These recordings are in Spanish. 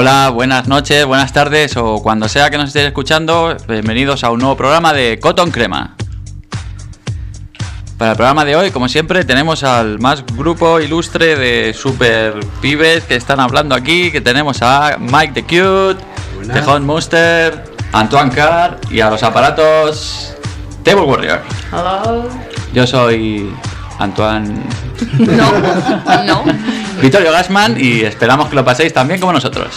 Hola, buenas noches, buenas tardes o cuando sea que nos estéis escuchando, bienvenidos a un nuevo programa de Cotton Crema. Para el programa de hoy, como siempre, tenemos al más grupo ilustre de super pibes que están hablando aquí, que tenemos a Mike the Cute, Tejón Monster, Antoine Carr y a los aparatos Table Warrior. Hello. Yo soy Antoine... No. Vittorio Gassman y esperamos que lo paséis tan bien como nosotros.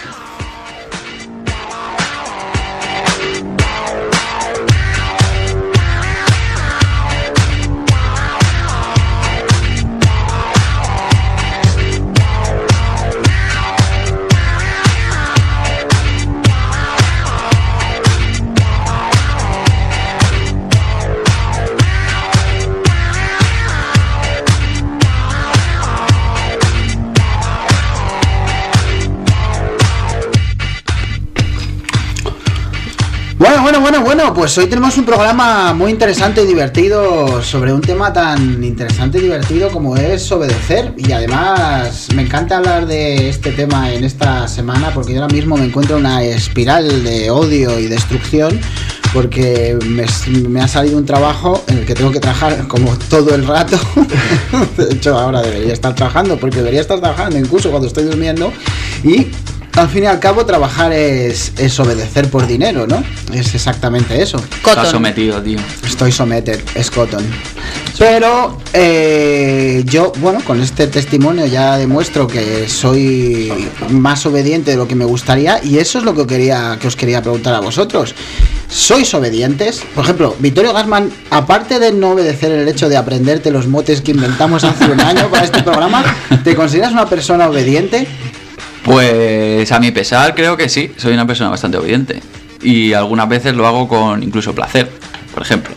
Bueno, pues hoy tenemos un programa muy interesante y divertido sobre un tema tan interesante y divertido como es obedecer. Y además me encanta hablar de este tema en esta semana porque yo ahora mismo me encuentro en una espiral de odio y destrucción porque me ha salido un trabajo en el que tengo que trabajar como todo el rato. De hecho ahora debería estar trabajando porque debería estar trabajando incluso cuando estoy durmiendo y... Al fin y al cabo, trabajar es obedecer por dinero, ¿no? Es exactamente eso. Estás sometido, tío. Estoy someter, es cotton. Pero yo, bueno, con este testimonio ya demuestro que soy más obediente de lo que me gustaría y eso es lo que os quería preguntar a vosotros. ¿Sois obedientes? Por ejemplo, Vittorio Gassman, aparte de no obedecer el hecho de aprenderte los motes que inventamos hace un año para este programa, ¿te consideras una persona obediente? Pues a mi pesar creo que sí, soy una persona bastante obediente y algunas veces lo hago con incluso placer, por ejemplo.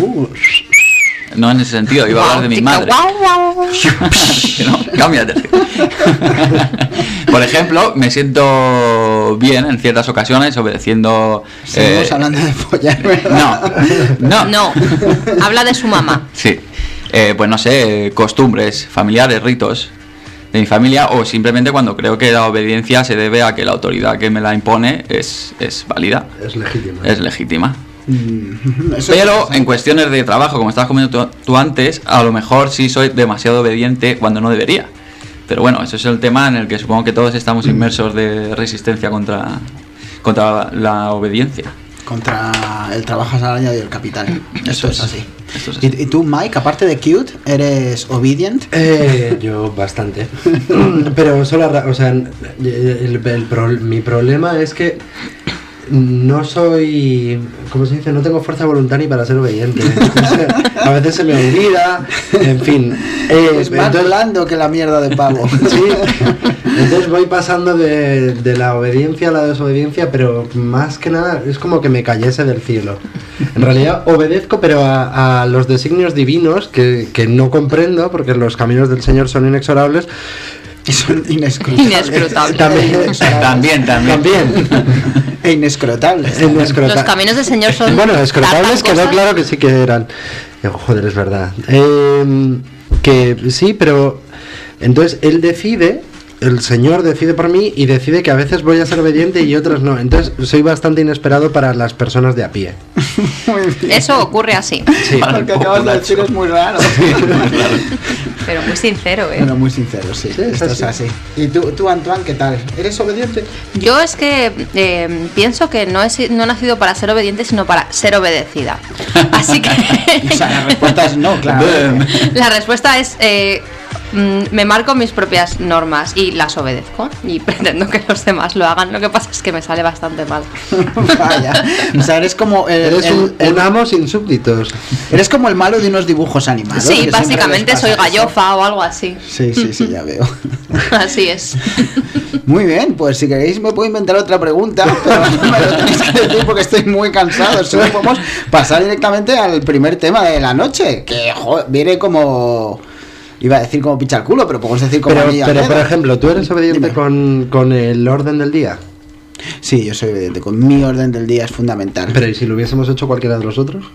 No en ese sentido, iba a hablar de mi madre. No, cámbiate. Por ejemplo, me siento bien en ciertas ocasiones obedeciendo... Seguimos hablando de follar, ¿verdad? No, habla de su mamá. Sí, pues no sé, costumbres, familiares, ritos de mi familia o simplemente cuando creo que la obediencia se debe a que la autoridad que me la impone es válida. Es legítima. Pero en cuestiones de trabajo, como estabas comentando tú antes, a lo mejor sí soy demasiado obediente cuando no debería. Pero bueno, eso es el tema en el que supongo que todos estamos inmersos de resistencia contra la obediencia. Contra el trabajo asalariado y el capital. Eso es así. Esto es así. ¿Y tú, Mike, aparte de cute, eres obedient? Yo bastante. Pero solo, o sea, mi problema es que no soy, ¿cómo se dice? No tengo fuerza voluntaria para ser obediente. A veces se me olvida, en fin. Es más blando que la mierda de pavo. Sí. Entonces voy pasando de la obediencia a la desobediencia, pero más que nada es como que me cayese del cielo. En realidad obedezco, pero a los designios divinos que no comprendo, porque los caminos del Señor son inexorables. Y son inescrutables. También. E inescrotables. Los caminos del Señor son... Bueno, escrotables quedó claro que sí que eran. Joder, es verdad. Que sí, pero... Entonces él decide... El Señor decide por mí y decide que a veces voy a ser obediente y otras no. Entonces soy bastante inesperado para las personas de a pie. Eso ocurre así. Sí. Lo que acabas de decir es muy raro. Pero muy sincero, ¿eh? Bueno, muy sincero, sí. Esto es así. ¿Y tú, Antoine, qué tal? ¿Eres obediente? Yo es que pienso que no he nacido para ser obediente, sino para ser obedecida. Así que... O sea, la respuesta es no, claro. La respuesta es... me marco mis propias normas y las obedezco y pretendo que los demás lo hagan. Lo que pasa es que me sale bastante mal. Vaya. O sea, eres como un amo sin súbditos. Eres como el malo de unos dibujos animados. Sí, básicamente soy gallofa o algo así. Sí, ya veo. Así es. Muy bien, pues si queréis me puedo inventar otra pregunta, pero no me lo tenéis que decir porque estoy muy cansado. Solo podemos pasar directamente al primer tema de la noche, que viene como... Iba a decir como pichar culo, pero podemos decir como... Pero por ejemplo, ¿tú eres obediente con el orden del día? Sí, yo soy obediente. Con mi orden del día es fundamental. Pero ¿y si lo hubiésemos hecho cualquiera de los otros?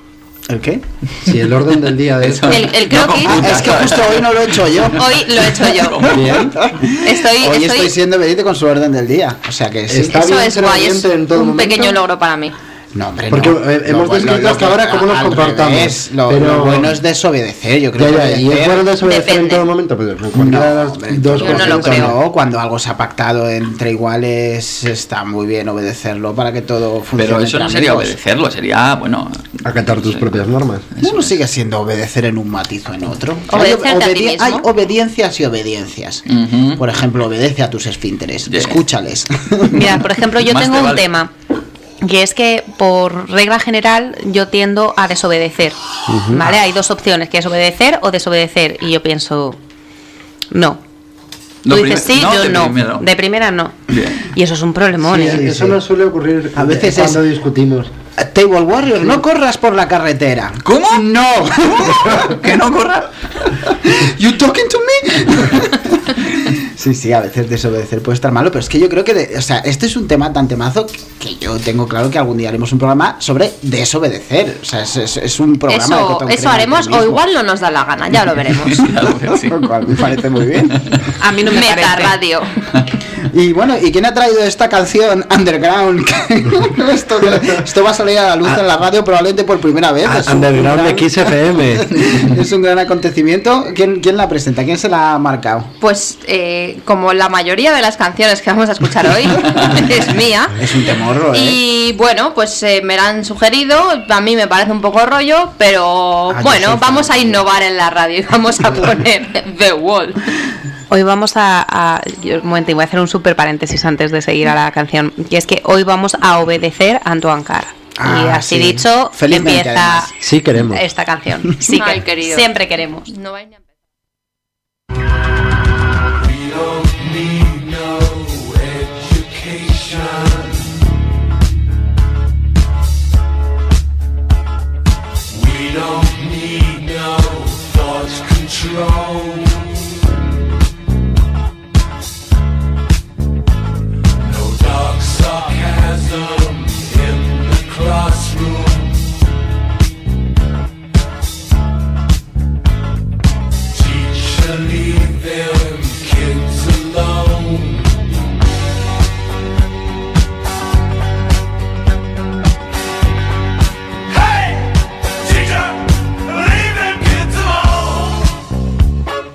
¿El qué? Sí, el orden del día de esto. El croquis. Es que justo hoy no lo he hecho yo. Hoy lo he hecho yo. Bien. Hoy estoy siendo obediente con su orden del día. O sea que sí. Está Eso bien es ser guay, es obediente en todo un momento. pequeño logro para mí. No, hombre, porque no. hemos descrito hasta ahora cómo nos comportamos. Lo bueno es desobedecer, yo creo. ¿Y es bueno desobedecer en Depende. todo momento? Pues cualquiera de las dos yo cosas. no lo creo. No, cuando algo se ha pactado entre iguales, está muy bien obedecerlo para que todo funcione. Pero eso no entre sería amigos. obedecerlo, sería, bueno... Acatar tus propias normas. Bueno, sigue siendo obedecer en un matiz o en otro. Obedecerte a ti mismo. Hay obediencias y obediencias. Ujú. Por ejemplo, obedece a tus esfínteres. Yeah. Escúchales. Mira, por ejemplo, yo Más tengo te un vale. tema. Que es que por regla general yo tiendo a desobedecer. ¿Vale? Hay dos opciones, que es obedecer o desobedecer. Y yo pienso, no. Tú dices sí, yo no. Primero. De primera no. Bien. Y eso es un problemón. Sí, ¿eh? eso nos suele ocurrir A veces cuando discutimos. Table Warrior, no corras por la carretera. ¿Cómo? No. ¿Que no corra? You talking to me? Sí, a veces desobedecer puede estar malo, pero es que yo creo que, o sea, este es un tema tan temazo que yo tengo claro que algún día haremos un programa sobre desobedecer. O sea, es un programa de cotón Eso crema haremos, del o mismo. igual no nos da la gana, ya lo veremos. Sí. Lo cual me parece muy bien. A mí no me Meta parece. radio. Y bueno, ¿y quién ha traído esta canción Underground? esto va a salir a la luz en la radio probablemente por primera vez. Es un Underground de gran- Kiss FM. Es un gran acontecimiento. ¿Quién la presenta? ¿Quién se la ha marcado? Pues como la mayoría de las canciones que vamos a escuchar hoy es mía. Es un temorro, ¿eh? Y bueno, pues me la han sugerido, a mí me parece un poco rollo, pero yo bueno, soy vamos fan. a innovar en la radio y vamos a poner The Wall. Hoy vamos un momento, voy a hacer un super paréntesis antes de seguir a la canción, y es que hoy vamos a obedecer a Antoine Carr. Y Ah, así sí. dicho, Felizmente, empieza además. Sí queremos. esta canción. Sí, Ay, que querido. siempre queremos. No vais ni a empezar. We don't need no education. We don't need no thought control. No dark sarcasm in the classroom. Teacher, leave them kids alone. Hey, teacher, leave them kids alone.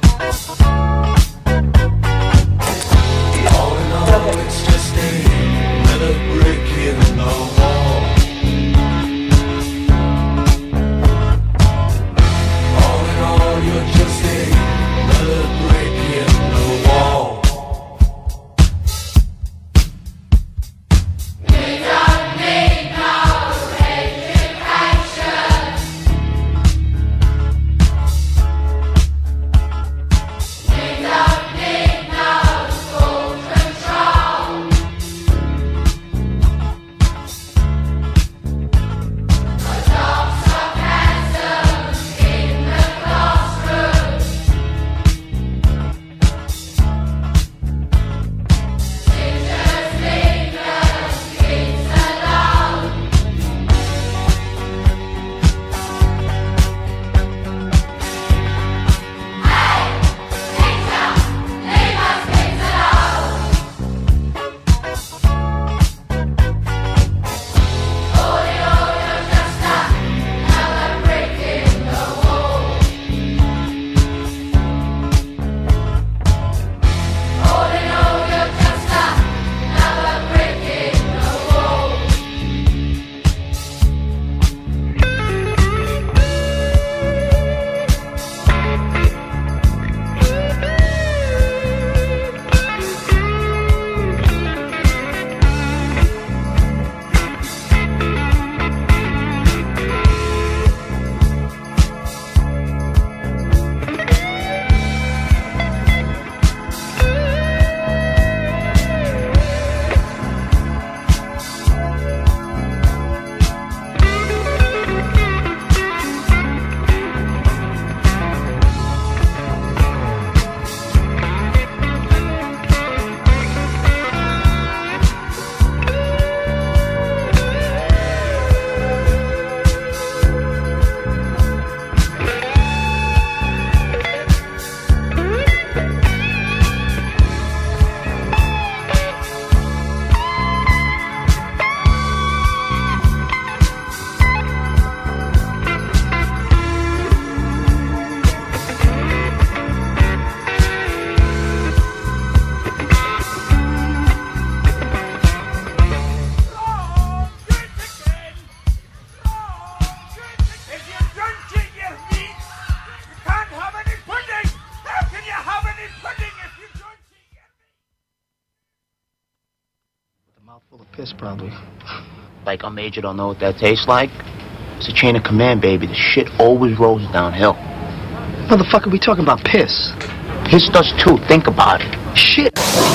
Full of piss, probably. Like our major don't know what that tastes like. It's a chain of command, baby. The shit always rolls downhill. Motherfucker, we talking about piss. Piss does too. Think about it. Shit.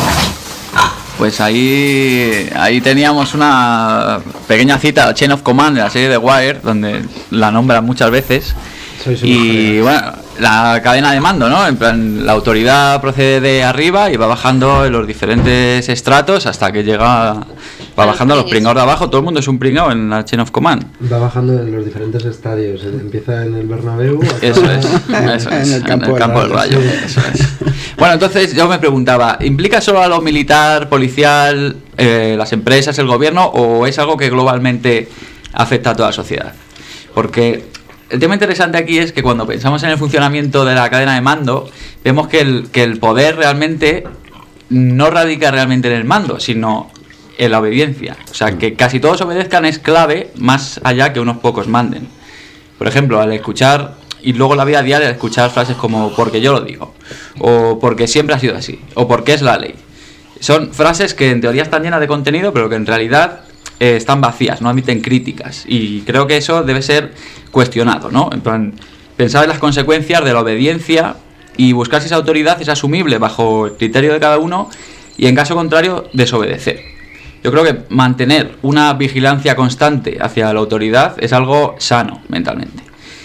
Pues ahí teníamos una pequeña cita, Chain of Command, de la serie de Wire, donde la nombran muchas veces. Y bueno, la cadena de mando, ¿no? En plan, la autoridad procede de arriba y va bajando en los diferentes estratos hasta que va bajando a los pringados de abajo. Todo el mundo es un pringao en la Chain of Command. Va bajando en los diferentes estadios. Empieza en el Bernabéu. Eso es. En el campo del Rayo. Sí. Eso es. Bueno, entonces yo me preguntaba, ¿implica solo a lo militar, policial, las empresas, el gobierno, o es algo que globalmente afecta a toda la sociedad? Porque el tema interesante aquí es que cuando pensamos en el funcionamiento de la cadena de mando, vemos que el poder realmente no radica realmente en el mando, sino en la obediencia. O sea, que casi todos obedezcan es clave, más allá que unos pocos manden. Por ejemplo, al escuchar, y luego en la vida diaria, al escuchar frases como porque yo lo digo, o porque siempre ha sido así, o porque es la ley. Son frases que en teoría están llenas de contenido, pero que en realidad están vacías, no admiten críticas, y creo que eso debe ser cuestionado, ¿no? En plan, pensar en las consecuencias de la obediencia y buscar si esa autoridad es asumible bajo el criterio de cada uno, y en caso contrario desobedecer. Yo creo que mantener una vigilancia constante hacia la autoridad es algo sano mentalmente.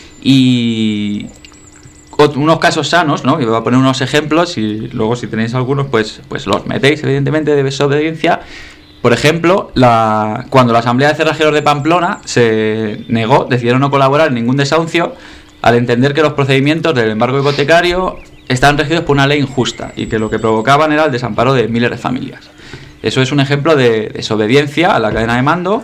Y unos casos sanos, ¿no? Y voy a poner unos ejemplos y luego si tenéis algunos pues los metéis evidentemente de desobediencia. Por ejemplo, cuando la Asamblea de Cerrajeros de Pamplona se negó, decidieron no colaborar en ningún desahucio al entender que los procedimientos del embargo hipotecario están regidos por una ley injusta y que lo que provocaban era el desamparo de miles de familias. Eso es un ejemplo de desobediencia a la cadena de mando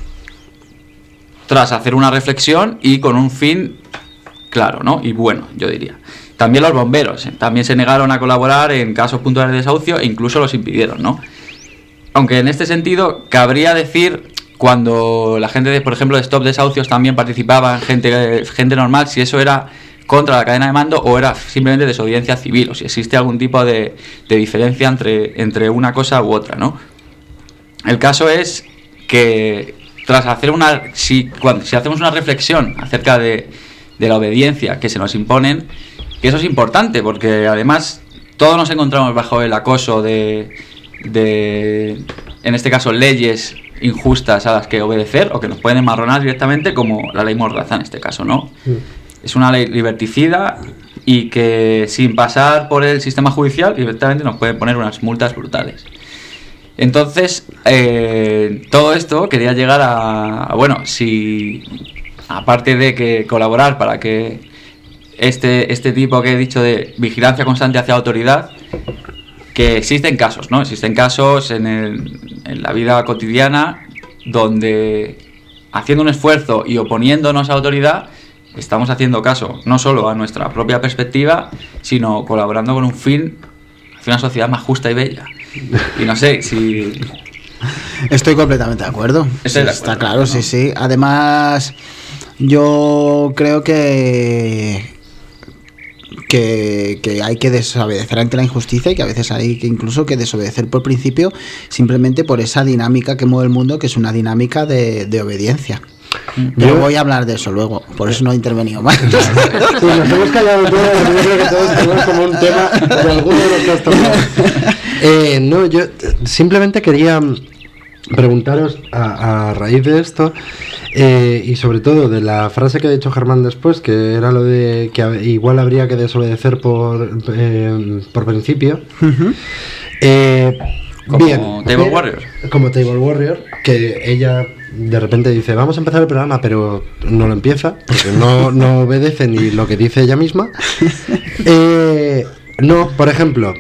tras hacer una reflexión y con un fin claro, ¿no? Y bueno, yo diría. También los bomberos, también se negaron a colaborar en casos puntuales de desahucio e incluso los impidieron, ¿no? Aunque en este sentido cabría decir, cuando la gente, por ejemplo, de Stop Desahucios también participaba, gente normal, si eso era contra la cadena de mando o era simplemente desobediencia civil, o si existe algún tipo de diferencia entre una cosa u otra, ¿no? El caso es que tras hacer si hacemos una reflexión acerca de la obediencia que se nos imponen, que eso es importante, porque además todos nos encontramos bajo el acoso de en este caso, leyes injustas a las que obedecer o que nos pueden enmarronar directamente, como la ley Mordaza en este caso, ¿no? Es una ley liberticida y que sin pasar por el sistema judicial directamente nos pueden poner unas multas brutales. Entonces, todo esto quería llegar a bueno, si aparte de que colaborar para que este tipo que he dicho de vigilancia constante hacia la autoridad, que existen casos, ¿no? Existen casos en la vida cotidiana donde haciendo un esfuerzo y oponiéndonos a la autoridad estamos haciendo caso no solo a nuestra propia perspectiva, sino colaborando con un fin hacia una sociedad más justa y bella. Y no sé si... Estoy completamente de acuerdo. Está claro, sí, sí. Además, yo creo que hay que desobedecer ante la injusticia y que a veces hay que incluso que desobedecer por principio, simplemente por esa dinámica que mueve el mundo, que es una dinámica de obediencia. Pero voy a hablar de eso luego, por eso no he intervenido más. Sí, nos hemos callado todos, yo creo que todos tenemos como un tema de alguno de los que has tocado. No, yo simplemente quería preguntaros a raíz de esto, y sobre todo de la frase que ha dicho Germán después, que era lo de que igual habría que desobedecer por principio. Como bien, Table Warrior. Como Table Warrior, que ella de repente dice, vamos a empezar el programa, pero no lo empieza, porque no obedece ni lo que dice ella misma. No, por ejemplo,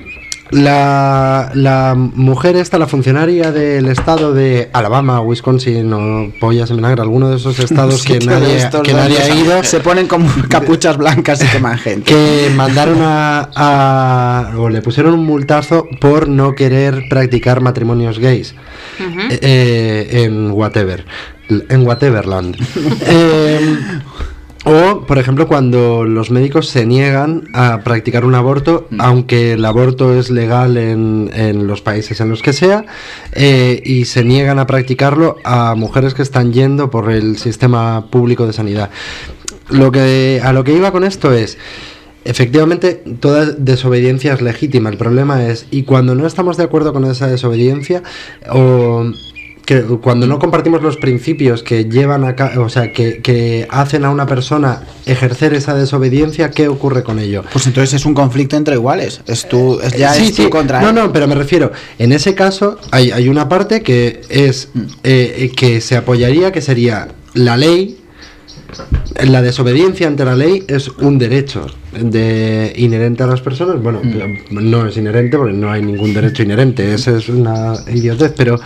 la mujer esta, la funcionaria del estado de Alabama, Wisconsin o pollas en vinagre, alguno de esos estados que nadie ha ido, se ponen como capuchas blancas y queman gente, que mandaron o le pusieron un multazo por no querer practicar matrimonios gays en Whateverland. O, por ejemplo, cuando los médicos se niegan a practicar un aborto, aunque el aborto es legal en los países en los que sea, y se niegan a practicarlo a mujeres que están yendo por el sistema público de sanidad. A lo que iba con esto es, efectivamente, toda desobediencia es legítima. El problema es, y cuando no estamos de acuerdo con esa desobediencia, o que cuando no compartimos los principios que llevan o sea, que hacen a una persona ejercer esa desobediencia, ¿qué ocurre con ello? Pues entonces es un conflicto entre iguales. Es tú contra él. No, pero me refiero, en ese caso hay una parte que es que se apoyaría, que sería la ley. La desobediencia ante la ley es un derecho inherente a las personas. Bueno, no es inherente porque no hay ningún derecho inherente, esa es una idiotez, pero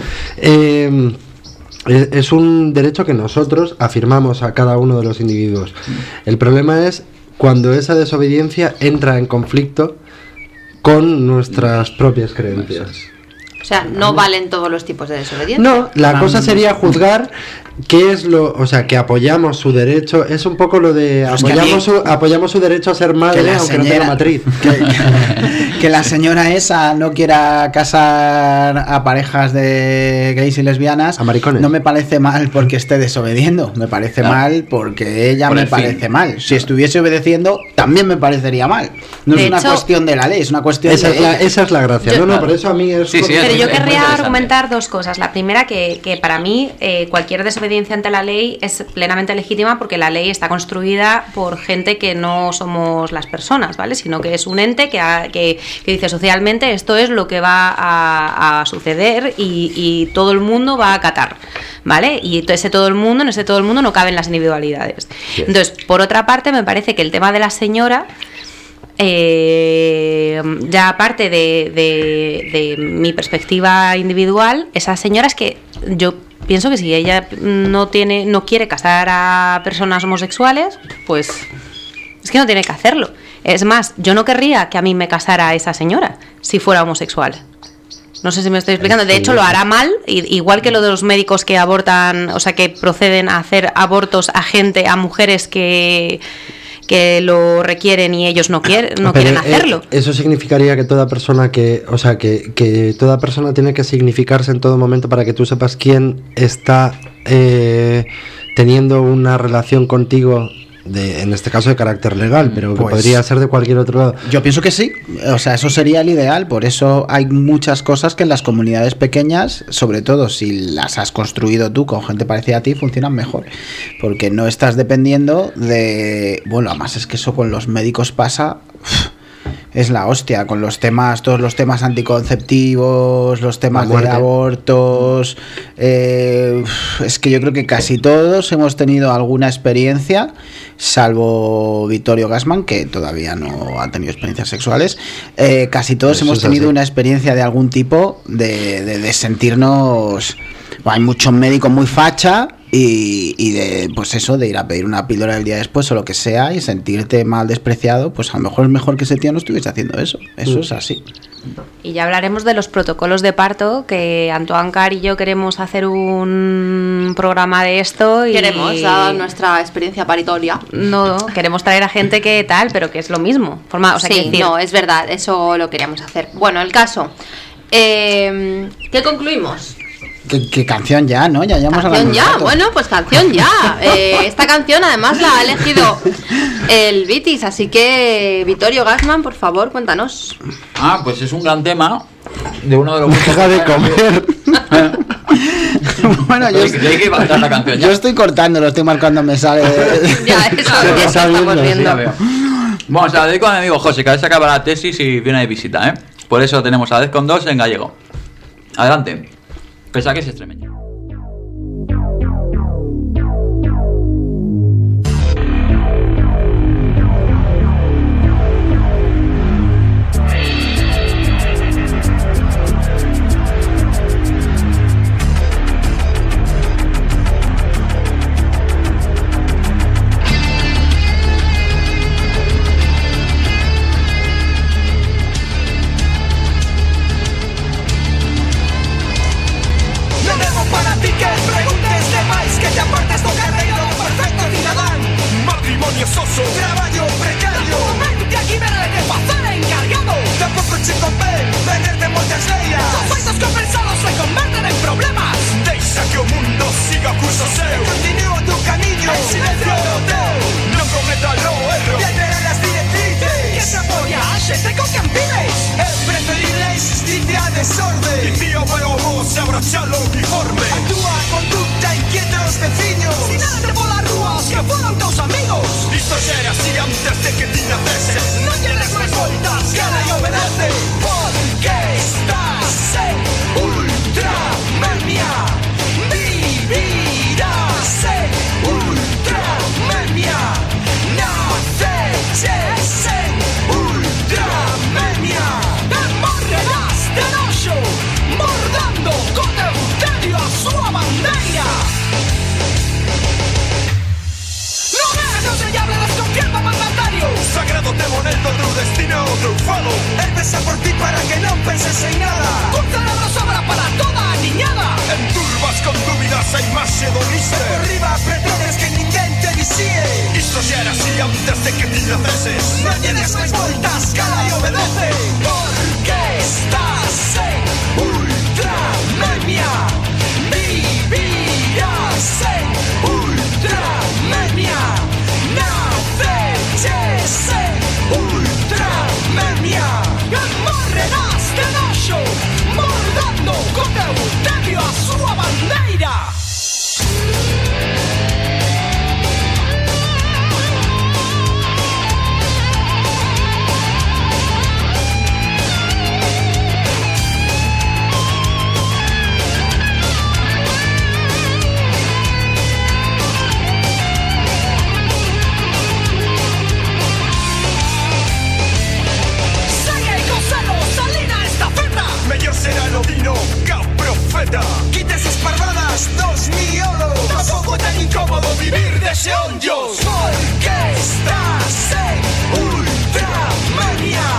es un derecho que nosotros afirmamos a cada uno de los individuos. El problema es cuando esa desobediencia entra en conflicto con nuestras propias creencias. O sea, no valen todos los tipos de desobediencia. No, la cosa sería juzgar qué es o sea, que apoyamos su derecho, es un poco lo de apoyamos su derecho a ser madre aunque no tenga matriz. Que la señora esa no quiera casar a parejas de gays y lesbianas, a maricones. No me parece mal porque esté desobediendo, me parece mal porque ella me parece mal. Si estuviese obedeciendo, también me parecería mal. No es una cuestión de la ley, es una cuestión esa es la gracia. Por eso a mí es... Pero yo querría argumentar dos cosas. La primera, que para mí cualquier desobediencia ante la ley es plenamente legítima porque la ley está construida por gente que no somos las personas, ¿vale? Sino que es un ente que dice socialmente esto es lo que va a suceder y todo el mundo va a acatar, ¿vale? Y en ese todo el mundo no caben las individualidades. Yes. Entonces, por otra parte, me parece que el tema de la señora... ya aparte de mi perspectiva individual, esa señora es que yo pienso que si ella no quiere casar a personas homosexuales, pues es que no tiene que hacerlo. Es más, yo no querría que a mí me casara esa señora si fuera homosexual. No sé si me estoy explicando. De hecho, lo hará mal, igual que lo de los médicos que abortan, o sea, que proceden a hacer abortos a mujeres que lo requieren y ellos no quieren hacerlo. Eso significaría que toda persona que toda persona tiene que significarse en todo momento para que tú sepas quién está teniendo una relación contigo, en este caso de carácter legal, pero que podría ser de cualquier otro lado. Yo pienso que sí, o sea, eso sería el ideal. Por eso hay muchas cosas que en las comunidades pequeñas, sobre todo si las has construido tú con gente parecida a ti, funcionan mejor, porque no estás dependiendo de... Bueno, además es que eso con los médicos pasa... Es la hostia, con todos los temas anticonceptivos, los temas de abortos. Es que yo creo que casi todos hemos tenido alguna experiencia, salvo Vittorio Gassman, que todavía no ha tenido experiencias sexuales. Casi todos hemos tenido una experiencia de algún tipo de sentirnos... Hay muchos médicos muy facha y de pues eso, de ir a pedir una píldora el día después o lo que sea y sentirte mal despreciado, pues a lo mejor es mejor que ese tío no estuviese haciendo eso. Eso es así. Y ya hablaremos de los protocolos de parto, que Antoine Car y yo queremos hacer un programa de esto. Queremos dar nuestra experiencia paritoria. No, queremos traer a gente que tal, pero que es lo mismo. No, es verdad, eso lo queríamos hacer. Bueno, el caso. ¿Qué concluimos? ¿Qué canción ya, no? Ya llevamos canción ya, bueno, pues canción ya. Esta canción además la ha elegido el Vitis, así que Vittorio Gassman, por favor, cuéntanos. Pues es un gran tema de uno de los grupos. Deja de comer. Bueno, yo estoy cortando los temas cuando me sale. Ya, eso estamos viendo. Bueno, se la dedico a mi amigo José, que a veces acaba la tesis y viene de visita, ¿eh? Por eso tenemos a 10 con 2 en gallego. Adelante. Pese a que es extremeño. Never traballo precario. Que aquí verá que facer encargado. Tampouco che convén tener de moitas leiras. Os feitos compensados se converten en problemas. Deixa que o mundo siga o curso seu. Continúa tu camiño, En silencio o teu. Non cometas o erro de tener las directrices. Que se apoya a xente con quen vives. É preferible existir a desorden. Dicía o meu avó se abrochalo o uniforme. A túa conducta inquieta os veciños. Sinálate polas rúas que foron teus amigos. Isto xa era así antes de que ti naceses. Non lle des máis voltas, cala e obedece. Porque estás en Ultramemia. Vivirás en Ultramemia. Naceches en Ultramemia. E morrerás de noxo, mordando co teu tedio a súa bandeira. Non é aconsellable desconfiar do mandatario. sagrado te monedo teu destino triunfado. Él pesa por ti para que non penses en nada. Un cerebro sobra para toda a niñada. Enturbas con dúbidas a imaxe do mister. Por riba pretendes que ninguén te visíe. Isto xa era así antes de que ti naceses. Non lle des máis voltas, cala e obedece. Porque estás en Ultramemia. Vivirás en Ultramemia. Naceches en Ultramemia. E morrerás de noxo, mordando co teu tedio a súa bandeira. Mellor será no dino ca profeta. Quita esas parvadas dos miolos. Tampouco tan incómodo vivir de xeonllos. Porque estás en Ultramemia.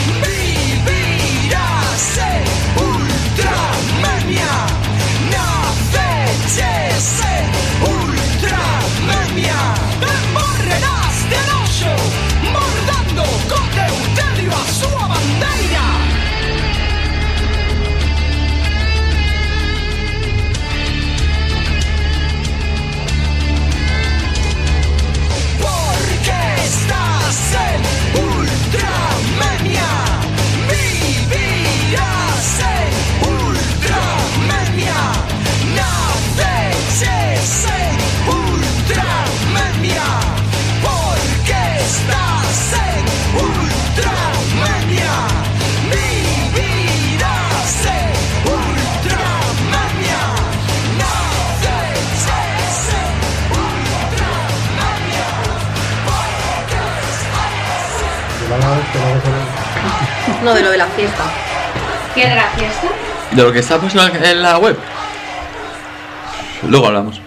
Vivirás en Ultramemia. Naceches en Ultramemia. E morrerás de noxo, mordando co teu tedio a súa bandeira. Estás en Ultramemia. Vivirás en Ultramemia. Naceches en Ultramemia. Porque estás en Ultramemia. Vivirás en Ultramemia. Naceches en Ultramemia. No, de lo de la fiesta. ¿Qué de la fiesta? De lo que está puesto en la web. Luego hablamos.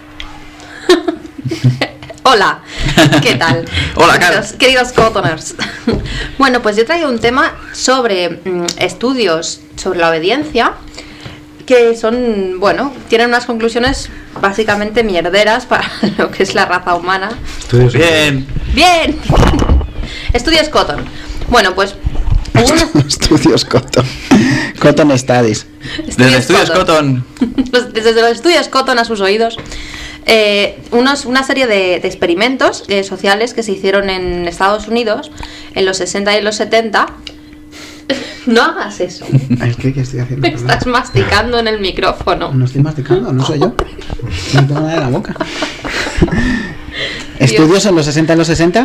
Hola, ¿qué tal? Hola, Carlos. Queridos cotoners. Bueno, pues yo traigo un tema sobre estudios sobre la obediencia que son, bueno, tienen unas conclusiones básicamente mierderas para lo que es la raza humana. Estudios. Bien. ¡Bien! Estudios Cotton. Bueno, pues Estudios Cotton. Cotton Studies. Desde Estudios Cotton. Desde los estudios Cotton a sus oídos. Una serie de experimentos sociales que se hicieron en Estados Unidos en los 60 y los 70. No hagas eso. ¿Qué estoy haciendo? Me estás masticando en el micrófono. No estoy masticando, no soy yo. No tengo nada en la boca. ¿Estudios en los 60 y los 60?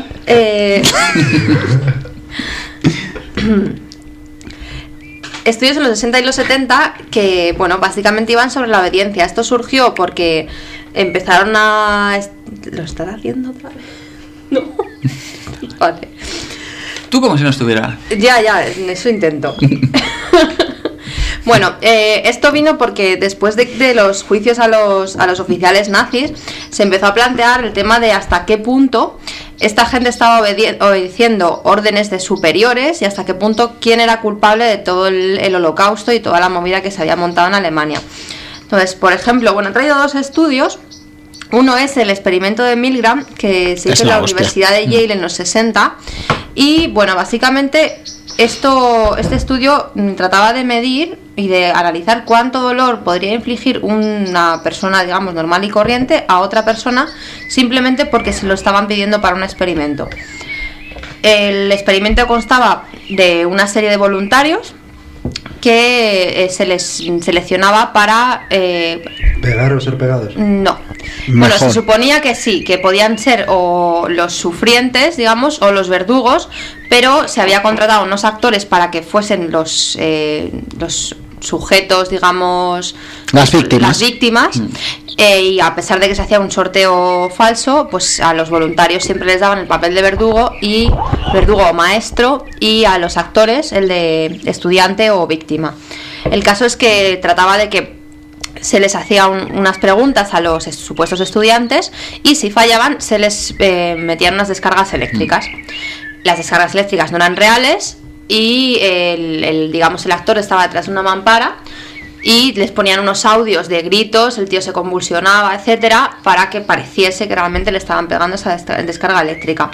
Estudios en los 60 y los 70 que, bueno, básicamente iban sobre la obediencia. Esto surgió porque empezaron a... ¿Lo están haciendo otra vez? No. Vale. Tú como si no estuviera. Ya, eso intento. Bueno, esto vino porque después de los juicios a los oficiales nazis se empezó a plantear el tema de hasta qué punto esta gente estaba obedeciendo órdenes de superiores y hasta qué punto quién era culpable de todo el holocausto y toda la movida que se había montado en Alemania. Entonces, por ejemplo, bueno, he traído dos estudios. Uno es el experimento de Milgram, que se hizo en la Universidad de Yale en los 60. Y bueno, básicamente este estudio trataba de medir y de analizar cuánto dolor podría infligir una persona, digamos, normal y corriente a otra persona simplemente porque se lo estaban pidiendo para un experimento. El experimento constaba de una serie de voluntarios que se les seleccionaba para... ¿Pegar o ser pegados? No. Mejor. Bueno, se suponía que sí, que podían ser o los sufrientes, digamos, o los verdugos, pero se había contratado unos actores para que fuesen los sujetos, digamos, las víctimas. Y a pesar de que se hacía un sorteo falso, pues a los voluntarios siempre les daban el papel de verdugo o maestro, y a los actores el de estudiante o víctima. El caso es que trataba de que se les hacía unas preguntas a los supuestos estudiantes y si fallaban se les metían unas descargas eléctricas. Las descargas eléctricas no eran reales y el actor estaba detrás de una mampara y les ponían unos audios de gritos, el tío se convulsionaba, etcétera, para que pareciese que realmente le estaban pegando esa descarga eléctrica.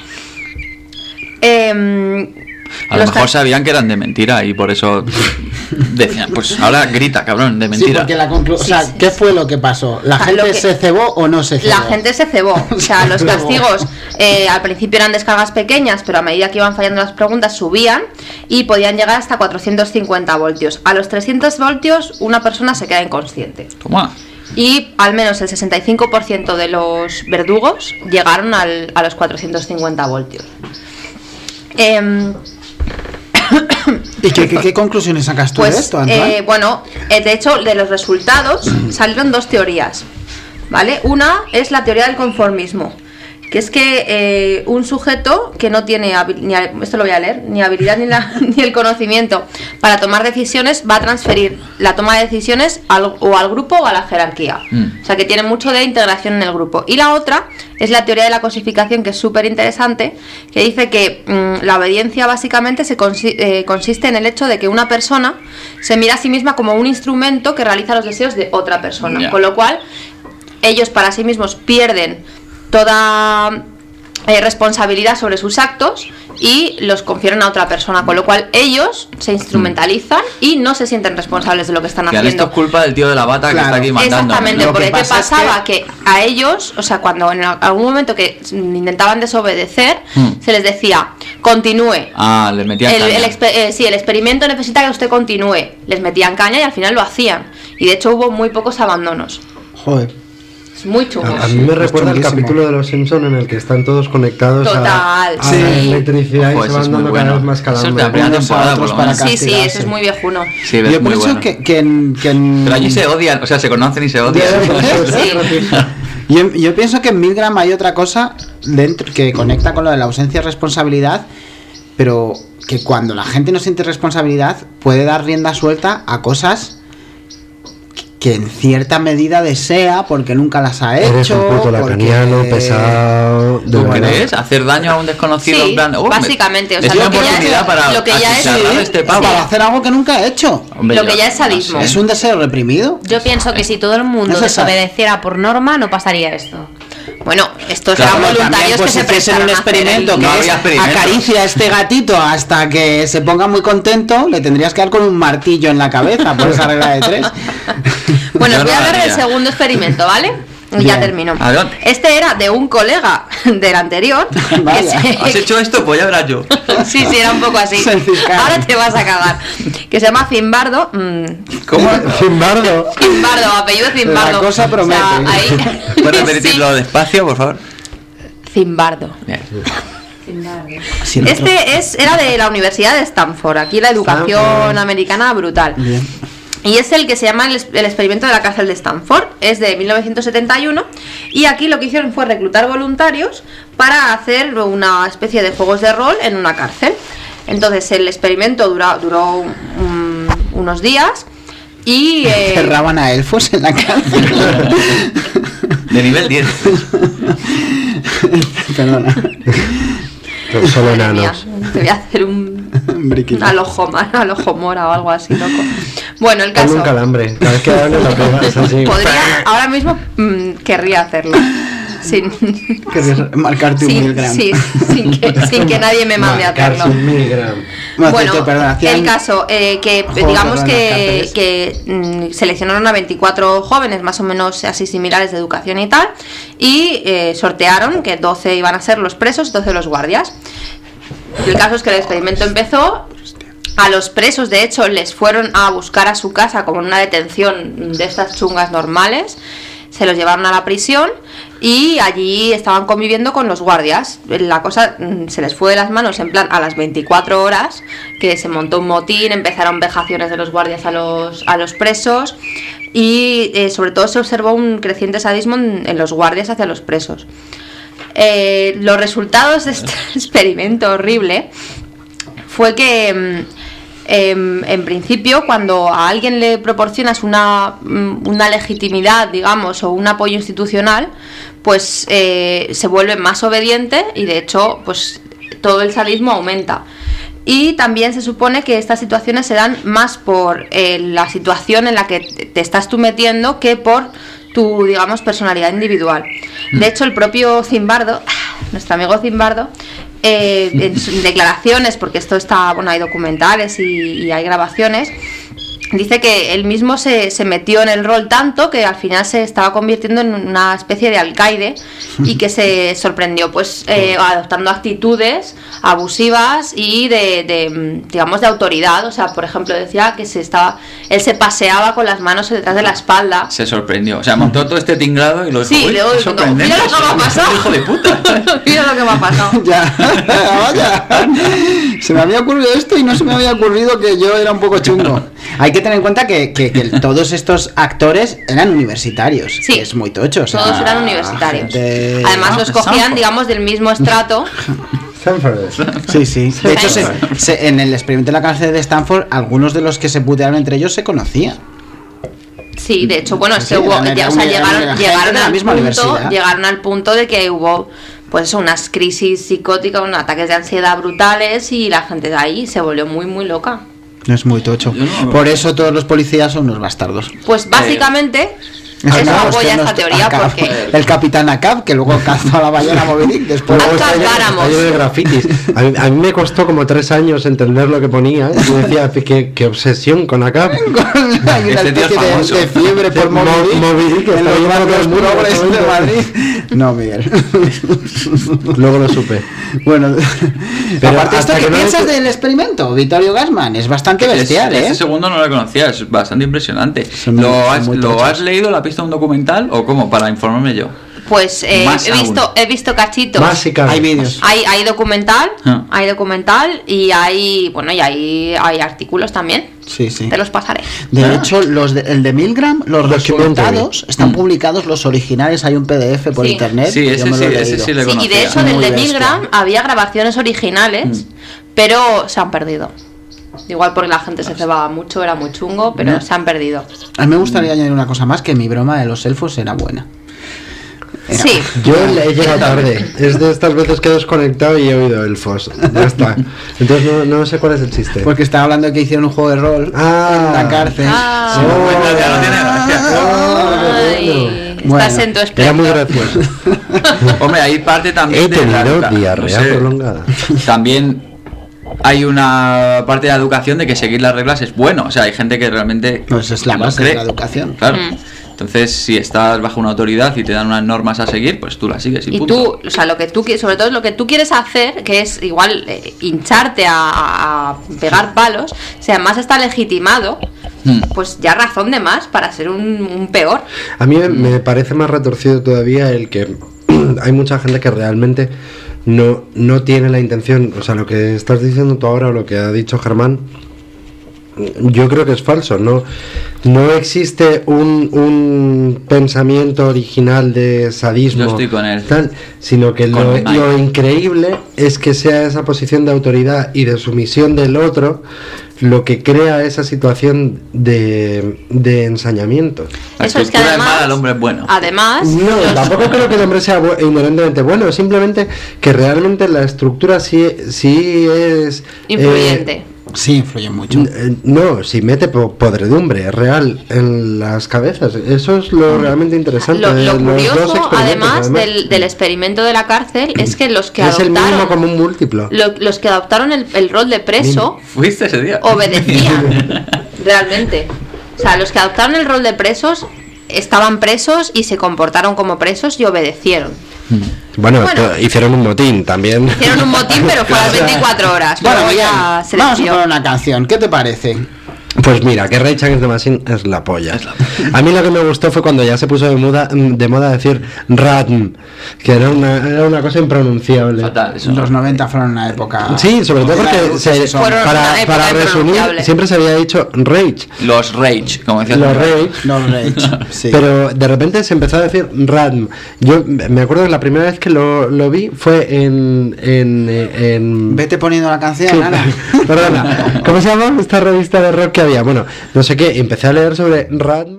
A lo mejor sabían que eran de mentira y por eso decían, pues ahora grita, cabrón, de mentira. Sí, porque ¿qué fue lo que pasó? ¿La gente se cebó o no se cebó? La gente se cebó. O sea, los castigos al principio eran descargas pequeñas, pero a medida que iban fallando las preguntas subían y podían llegar hasta 450 voltios. A los 300 voltios una persona se queda inconsciente. Toma. Y al menos el 65% de los verdugos llegaron a los 450 voltios. ¿Y qué conclusiones sacas tú de esto, Antoine? Bueno, de hecho, de los resultados salieron dos teorías, ¿vale? Una es la teoría del conformismo, que es que un sujeto que no tiene esto lo voy a leer, ni habilidad ni el conocimiento para tomar decisiones, va a transferir la toma de decisiones al grupo o a la jerarquía. O sea, que tiene mucho de integración en el grupo. Y la otra es la teoría de la cosificación, que es súper interesante, que dice que la obediencia básicamente consiste en el hecho de que una persona se mira a sí misma como un instrumento que realiza los deseos de otra persona. Yeah. Con lo cual, ellos para sí mismos pierden toda responsabilidad sobre sus actos y los confieren a otra persona, con lo cual ellos se instrumentalizan y no se sienten responsables de lo que están haciendo. Esto es culpa del tío de la bata, claro, que está aquí mandando. Exactamente, porque ¿qué pasaba? Que a ellos, o sea, cuando en algún momento que intentaban desobedecer, se les decía, continúe. Les metían caña. Sí, el experimento necesita que usted continúe. Les metían caña y al final lo hacían. Y de hecho hubo muy pocos abandonos. Joder. Muy chungo. A mí me recuerda el capítulo de Los Simpson en el que están todos conectados a la electricidad y se van dando cada vez más calambres. Sí, eso es muy viejuno. Sí, yo pienso que pero allí se odian, o sea, se conocen y se odian. Yo pienso que en Milgram hay otra cosa dentro que conecta con lo de la ausencia de responsabilidad, pero que cuando la gente no siente responsabilidad puede dar rienda suelta a cosas que en cierta medida desea porque nunca las ha hecho. Eres un puto lacaniano, pesado. ¿Tú crees? ¿Hacer daño a un desconocido? Sí, en plan, básicamente. O sea, es una oportunidad para hacer algo que nunca ha hecho. Hombre, lo que ya es sadismo. ¿Es un deseo reprimido? Yo pienso que si todo el mundo desobedeciera por norma, no pasaría esto. Bueno, estos eran voluntarios pues que se prestaron un experimento que es acaricia a este gatito hasta que se ponga muy contento, le tendrías que dar con un martillo en la cabeza por esa regla de 3. Bueno, os voy a hablar del segundo experimento, ¿vale? Y ya termino. Adelante. Este era de un colega del anterior. ¿Has hecho esto? Pues ya verás yo. Sí, era un poco así. Ahora te vas a cagar. Que se llama Zimbardo. ¿Cómo? Zimbardo. Zimbardo, apellido Zimbardo. La cosa promete. O sea, ahí... ¿Puedes repetirlo despacio, por favor? Zimbardo. Bien. Era de la Universidad de Stanford. Aquí la educación americana brutal. Bien. Y es el que se llama el experimento de la cárcel de Stanford. Es de 1971. Y aquí lo que hicieron fue reclutar voluntarios para hacer una especie de juegos de rol en una cárcel. Entonces el experimento duró unos días. Y cerraban a elfos en la cárcel. De nivel 10. Perdona. Solo enanos. Te voy a hacer un Al ojo mora o algo así, loco. Bueno, el caso... Tengo un calambre, cada vez que hablo la pegas así. Ahora mismo querría hacerlo. Querrías marcarte un miligramo. Sí, sin que nadie me mande a hacerlo. Un miligramo. Bueno, el caso, que digamos que seleccionaron a 24 jóvenes más o menos así similares de educación y tal, y sortearon que 12 iban a ser los presos, 12 los guardias. El caso es que el experimento empezó. A los presos, de hecho, les fueron a buscar a su casa como en una detención de estas chungas normales. Se los llevaron a la prisión y allí estaban conviviendo con los guardias. La cosa se les fue de las manos en plan a las 24 horas, que se montó un motín, empezaron vejaciones de los guardias a los presos y sobre todo se observó un creciente sadismo en los guardias hacia los presos. Los resultados de este experimento horrible fue que... en principio, cuando a alguien le proporcionas una legitimidad, digamos, o un apoyo institucional, pues se vuelve más obediente y de hecho pues todo el sadismo aumenta. Y también se supone que estas situaciones se dan más por la situación en la que te estás tú metiendo que por tu, digamos, personalidad individual. De hecho, el propio Zimbardo, nuestro amigo Zimbardo, en sus declaraciones, porque esto está, bueno, hay documentales y hay grabaciones, dice que él mismo se metió en el rol tanto que al final se estaba convirtiendo en una especie de alcaide y que se sorprendió pues adoptando actitudes abusivas y digamos de autoridad. O sea, por ejemplo, decía que él se paseaba con las manos detrás de la espalda. Se sorprendió, o sea, montó todo este tinglado y lo dijo, sí, luego mira lo que me ha pasado. Hijo de puta. Mira lo que me ha pasado. Ya, vaya. Se me había ocurrido esto y no se me había ocurrido que yo era un poco chungo. Hay que tener en cuenta que todos estos actores eran universitarios. Sí, es muy tocho. O sea, todos eran universitarios. Además los cogían, digamos, del mismo estrato. Sí. De hecho, en el experimento en la cárcel de Stanford, algunos de los que se putearon entre ellos se conocían. Sí, de hecho, bueno, llegaron al punto de que hubo pues unas crisis psicóticas, unos ataques de ansiedad brutales y la gente de ahí se volvió muy, muy loca. Es muy tocho. Por eso todos los policías son unos bastardos. Pues básicamente eso apoya esta teoría porque... El capitán Acab, que luego cazó a la ballena Moby Dick, después de grafitis. A mí me costó como 3 años entender lo que ponía. Y decía, qué obsesión con Acab. Hay una especie de fiebre por Moby Dick en los barrios progres de Madrid. No, Miguel. Luego lo supe. Bueno, pero aparte esto, ¿qué piensas del experimento, Vittorio Gassman? Es bastante bestial, Este segundo no lo conocía, es bastante impresionante. ¿Lo has leído? ¿La visto un documental o cómo? Para informarme yo. Pues he visto cachitos. Hay vídeos. Hay documental, hay documental y hay artículos también. Sí. Te los pasaré. De hecho, el de Milgram, los resultados están publicados, los originales, hay un PDF por internet. Sí, ese sí le conocía. Y de hecho, en el de Milgram había grabaciones originales, pero se han perdido. Igual porque la gente se cebaba mucho, era muy chungo, pero se han perdido. A mí me gustaría añadir una cosa más, que mi broma de los elfos era buena. Sí. Yo he llegado tarde. Es de estas veces que he desconectado y he oído elfos. Ya está. Entonces no sé cuál es el chiste. Porque estaba hablando de que hicieron un juego de rol en la cárcel. Estás en tu esplendor. Era muy gracioso. Hombre, hay parte también de la diarrea prolongada. También hay una parte de la educación de que seguir las reglas es bueno. O sea, hay gente que realmente pues es la base de la educación. Claro. Entonces, si estás bajo una autoridad y te dan unas normas a seguir, pues tú las sigues y punto. Tú, o sea, sobre todo lo que tú quieres hacer, que es igual hincharte a pegar palos, o sea, más está legitimado, pues ya razón de más para ser un peor. A mí me parece más retorcido todavía el que hay mucha gente que realmente no tiene la intención, o sea, lo que estás diciendo tú ahora o lo que ha dicho Germán, yo creo que es falso. No existe un pensamiento original de sadismo. Yo estoy con él. Sino que lo increíble es que sea esa posición de autoridad y de sumisión del otro lo que crea esa situación de ensañamiento. La Eso es que estructura además, es mala, el hombre es bueno. Además, No, tampoco creo que el hombre sea inherentemente bueno, simplemente que realmente la estructura sí es influyente. Sí, influye mucho. No, si mete podredumbre real en las cabezas. Eso es lo realmente interesante. Lo de los dos curioso, experimentos, además del experimento de la cárcel, es que los que es el mínimo adoptaron común múltiplo. los que adoptaron el rol de preso ¿Fuiste ese día? obedecían realmente. O sea, los que adoptaron el rol de presos estaban presos y se comportaron como presos y obedecieron. Bueno, hicieron un motín también. Hicieron un motín, pero fue a las 24 horas. Bueno, Luego Miguel, ya se vamos a les dio. poner una canción. ¿Qué te parece? Pues mira, que Rage Against the Machine es la polla. A mí lo que me gustó fue cuando ya se puso de moda decir Radm, que era una cosa impronunciable. Fatal, eso. Los 90 fueron una época... Sí, sobre todo porque Fueron una época para resumir impronunciable. siempre se había dicho Rage. Los Rage, como decía. Los Rage. Los Rage, sí. Pero de repente se empezó a decir Radm. Yo me acuerdo que la primera vez que lo vi fue en Vete poniendo la canción, Sí, Ana. perdona. ¿Cómo se llama esta revista de rock que había? Bueno, no sé qué, empecé a leer sobre Radm.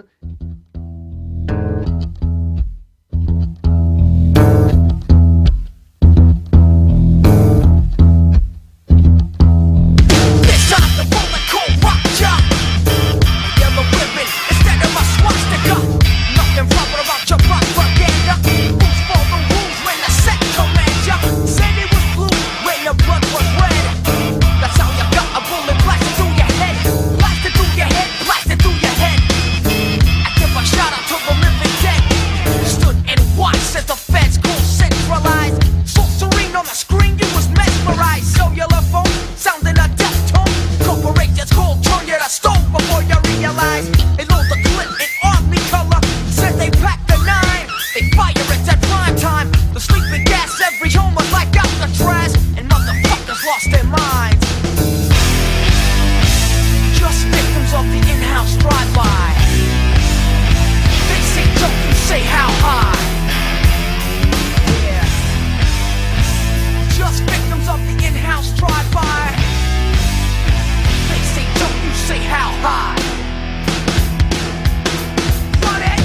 It's time to pull a cold rock job. Yellow ribbon instead of my swastika. Nothing proper about your propaganda. Who's for the rules when the set command ya? Said it was blue when the blood was red. That's how you got a bullet blasted through your head. Blasted through your head, blasted through your head. I give a shout out to the living dead. Stood and watched as the feds cool centralized. So serene on the screen, you was mesmerized. Cellular phone sounding a death tone. Corporations called, turn you to stone before you realize. It loads the clip in army color. Said they packed the 9. They fire it at prime time. The sleeping gas, every home was like Alcatraz. And motherfuckers lost their minds. Just victims of the in-house drive-by. They say, don't you say how high. Yeah. Just victims of the in-house drive-by. They say, don't you say how high. Run it.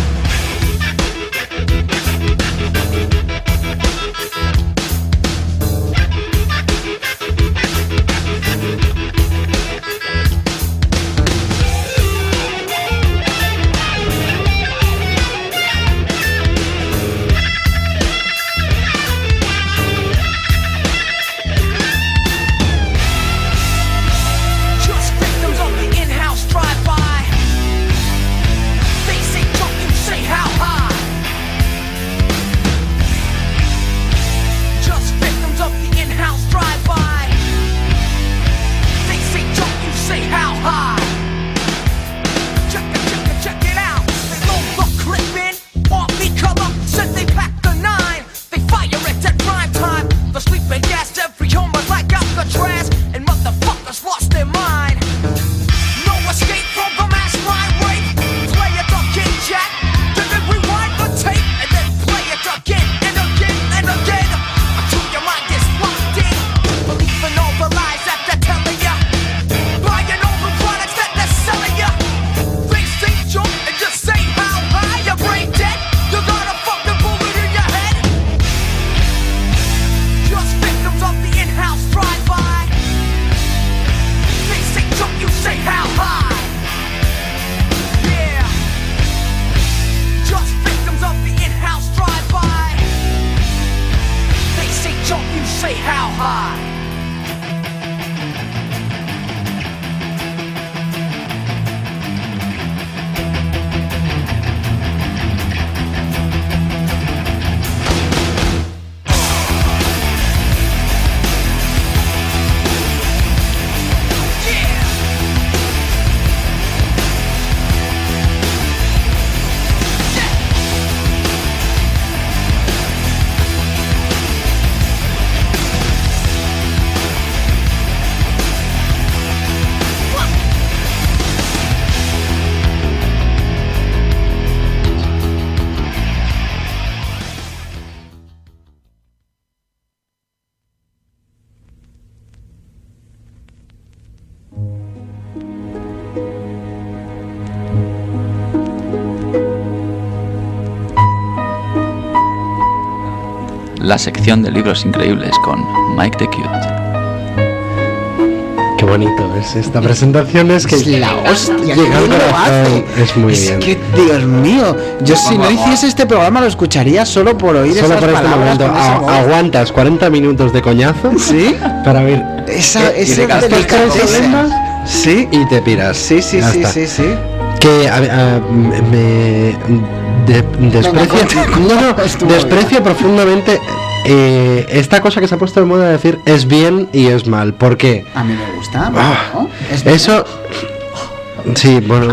la sección de libros increíbles con Mike the Cute. Qué bonito es esta presentación, es que la hostia, llega al ¿quién lo corazón, hace? es muy bien. Que, Dios mío, yo si no hiciese este programa lo escucharía solo por oír Solo esas por este palabras momento con esa voz. aguantas 40 minutos de coñazo, ¿Sí? para oír Ese gastas del tres ese. segundos Sí. y te piras. Sí, sí, Ya sí, está. sí, sí. Que me desprecio, desprecio profundamente esta cosa que se ha puesto de moda de decir es bien y es mal. ¿Por qué? A mí me gusta. Ah, ¿no? eso. Sí, bueno,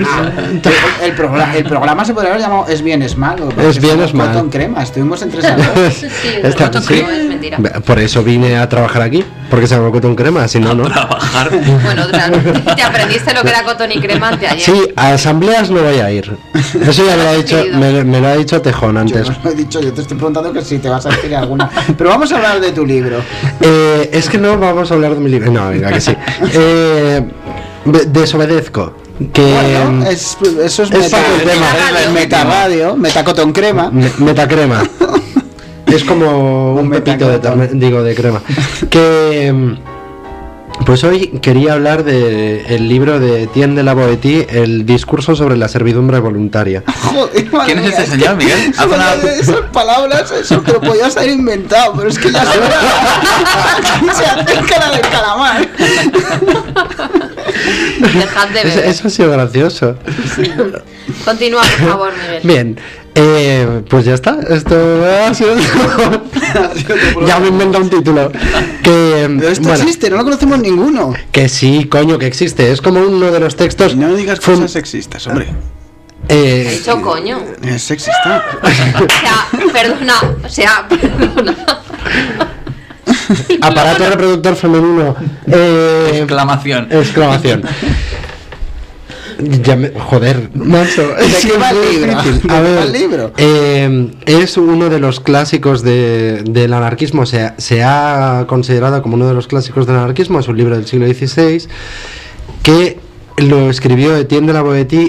el programa se podría haber llamado Es bien, es mal. Es bien, es mal. Con crema, estuvimos en 3 años. Esta- Cotton sí. Crema es mentira. Por eso vine a trabajar aquí, porque se llama Cotton Crema, si no, no. Trabajar. Bueno, te aprendiste lo que era cotón y crema anteayer. Sí, a asambleas no voy a ir. Eso ya me lo ha dicho, me lo ha dicho Tejón Yo antes. no lo he dicho, yo te estoy preguntando que si te vas a decir alguna. Pero vamos a hablar de tu libro. Es que no vamos a hablar de mi libro. No, venga, que sí. Desobedezco. Que Bueno, eso es parte del tema. Metaradio, Metacotón Crema. Metacrema. Es como un pepito de crema. Que pues hoy quería hablar de el libro de Etienne de la Boétie, El discurso sobre la servidumbre voluntaria. Joder, madre ¿Quién es mía, este señor, que Miguel? Haz son una- esas palabras, eso te lo podías haber inventado, pero es que ya se acerca la del calamar. Dejad de beber. Eso ha sido gracioso. Continúa, por favor, Miguel. Bien, pues ya está. Esto ha sido. Ya me invento un título. Que, Pero esto bueno, existe, no lo conocemos ninguno. que sí, coño, que existe. Es como uno de los textos. No digas cosas sexistas, hombre. He dicho coño. Es sexista. O sea, perdona. Aparato reproductor femenino. Exclamación. Exclamación. Joder, macho. ¿De qué va el muy libro? difícil. ¿De A qué va ver, el libro? es uno de los clásicos del anarquismo. Se ha considerado como uno de los clásicos del anarquismo. Es un libro del siglo XVI que lo escribió Etienne de la Boétie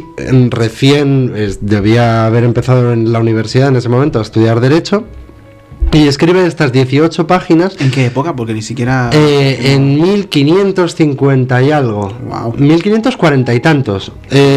debía haber empezado en la universidad en ese momento a estudiar Derecho. Y escribe estas 18 páginas. ¿En qué época? Porque ni siquiera. En 1550 y algo. Wow. 1540 y tantos.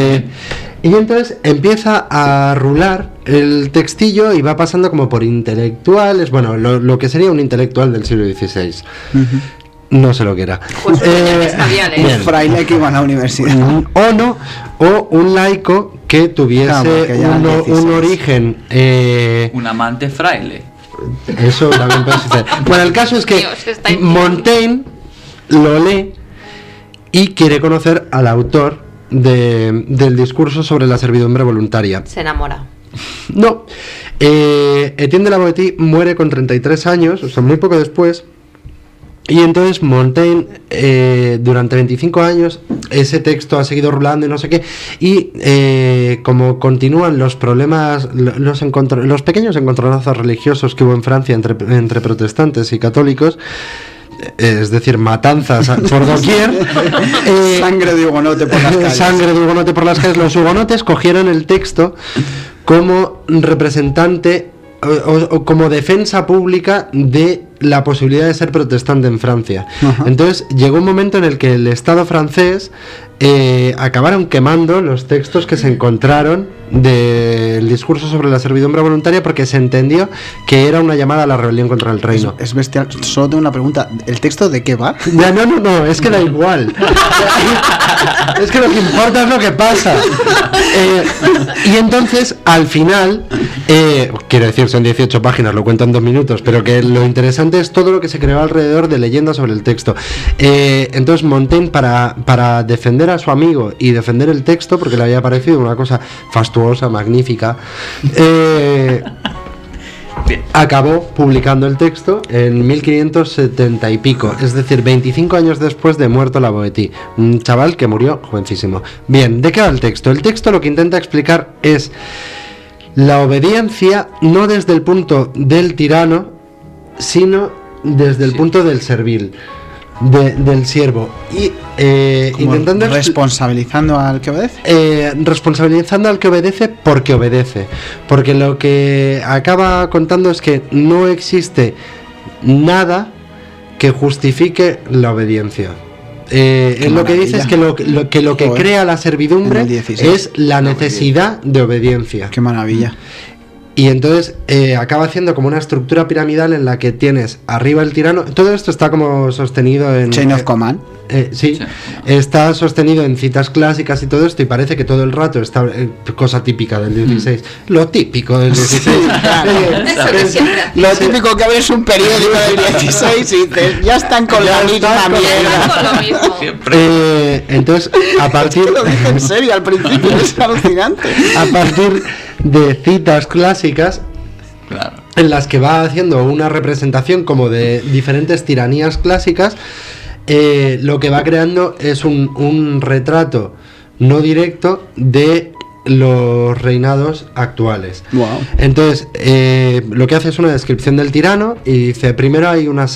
Y entonces empieza a rular el textillo y va pasando como por intelectuales. Bueno, lo que sería un intelectual del siglo XVI. No sé lo que era. Pues está bien, ¿eh? Un fraile que iba a la universidad. O no, o un laico que tuviese Claro, porque ya eran 16. un origen. Un amante fraile. Eso también puede suceder. Bueno, el caso es que Dios, está infinito. Montaigne lo lee y quiere conocer al autor del discurso sobre la servidumbre voluntaria. Se enamora. No, Etienne de la Boétie muere con 33 años, o sea, muy poco después. Y entonces Montaigne, durante 25 años, ese texto ha seguido rulando y no sé qué. Y como continúan los problemas, los pequeños encontronazos religiosos que hubo en Francia entre protestantes y católicos, es decir, matanzas por doquier. Sangre de hugonote por las calles. Sangre de hugonote por las calles. Los hugonotes cogieron el texto como representante o como defensa pública de la posibilidad de ser protestante en Francia. Ajá. Entonces llegó un momento en el que el Estado francés acabaron quemando los textos que se encontraron del discurso sobre la servidumbre voluntaria porque se entendió que era una llamada a la rebelión contra el reino. Es bestial. Solo tengo una pregunta. ¿El texto de qué va? Ya, no, es que da igual. Es que lo que importa es lo que pasa. Y entonces, al final, quiero decir, son 18 páginas, lo cuento en 2 minutos, pero que lo interesante es todo lo que se creó alrededor de leyendas sobre el texto. Entonces, Montaigne, para defender a su amigo y defender el texto, porque le había parecido una cosa fastuosa, magnífica, acabó publicando el texto en 1570 y pico, es decir, 25 años después de muerto la Boétie, un chaval que murió jovencísimo. Bien, ¿de qué va el texto? El texto lo que intenta explicar es la obediencia no desde el punto del tirano, sino desde el punto del servil. del siervo. Y intentando responsabilizando al que obedece. Responsabilizando al que obedece porque obedece. Porque lo que acaba contando es que no existe nada que justifique la obediencia. Lo que dice es que lo que crea la servidumbre es la necesidad de obediencia. Qué maravilla. Y entonces acaba haciendo como una estructura piramidal en la que tienes arriba el tirano. Todo esto está como sostenido en Chain of Command. Sí, está sostenido en citas clásicas y todo esto, y parece que todo el rato está cosa típica del 16. Lo típico del 16. Lo típico que abres un periódico del 16 y dices, ya están con la misma mierda. Entonces, a partir lo dije en serio al principio, es alucinante. A partir de citas clásicas, Claro. en las que va haciendo una representación como de diferentes tiranías clásicas, lo que va creando es un retrato no directo de los reinados actuales. Wow. Entonces, lo que hace es una descripción del tirano y dice, primero hay unas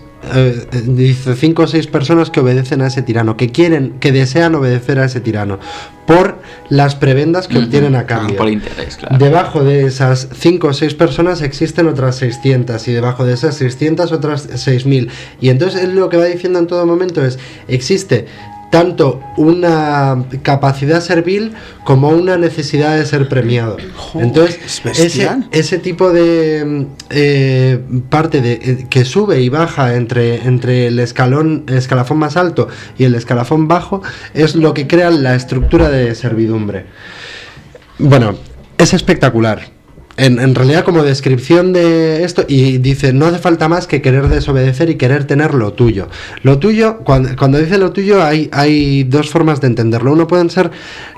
5 o 6 personas que obedecen a ese tirano, que desean obedecer a ese tirano por las prebendas que obtienen a cambio. Por interés, claro. Debajo de esas 5 o 6 personas existen otras 600, y debajo de esas 600 otras 6.000. Y entonces él lo que va diciendo en todo momento es, existe tanto una capacidad servil como una necesidad de ser premiado. Entonces, ese tipo de parte de que sube y baja entre el escalafón más alto y el escalafón bajo es lo que crea la estructura de servidumbre. Bueno, es espectacular. En realidad, como descripción de esto, y dice, no hace falta más que querer desobedecer y querer tener lo tuyo. Lo tuyo, cuando dice lo tuyo, hay dos formas de entenderlo. Uno pueden ser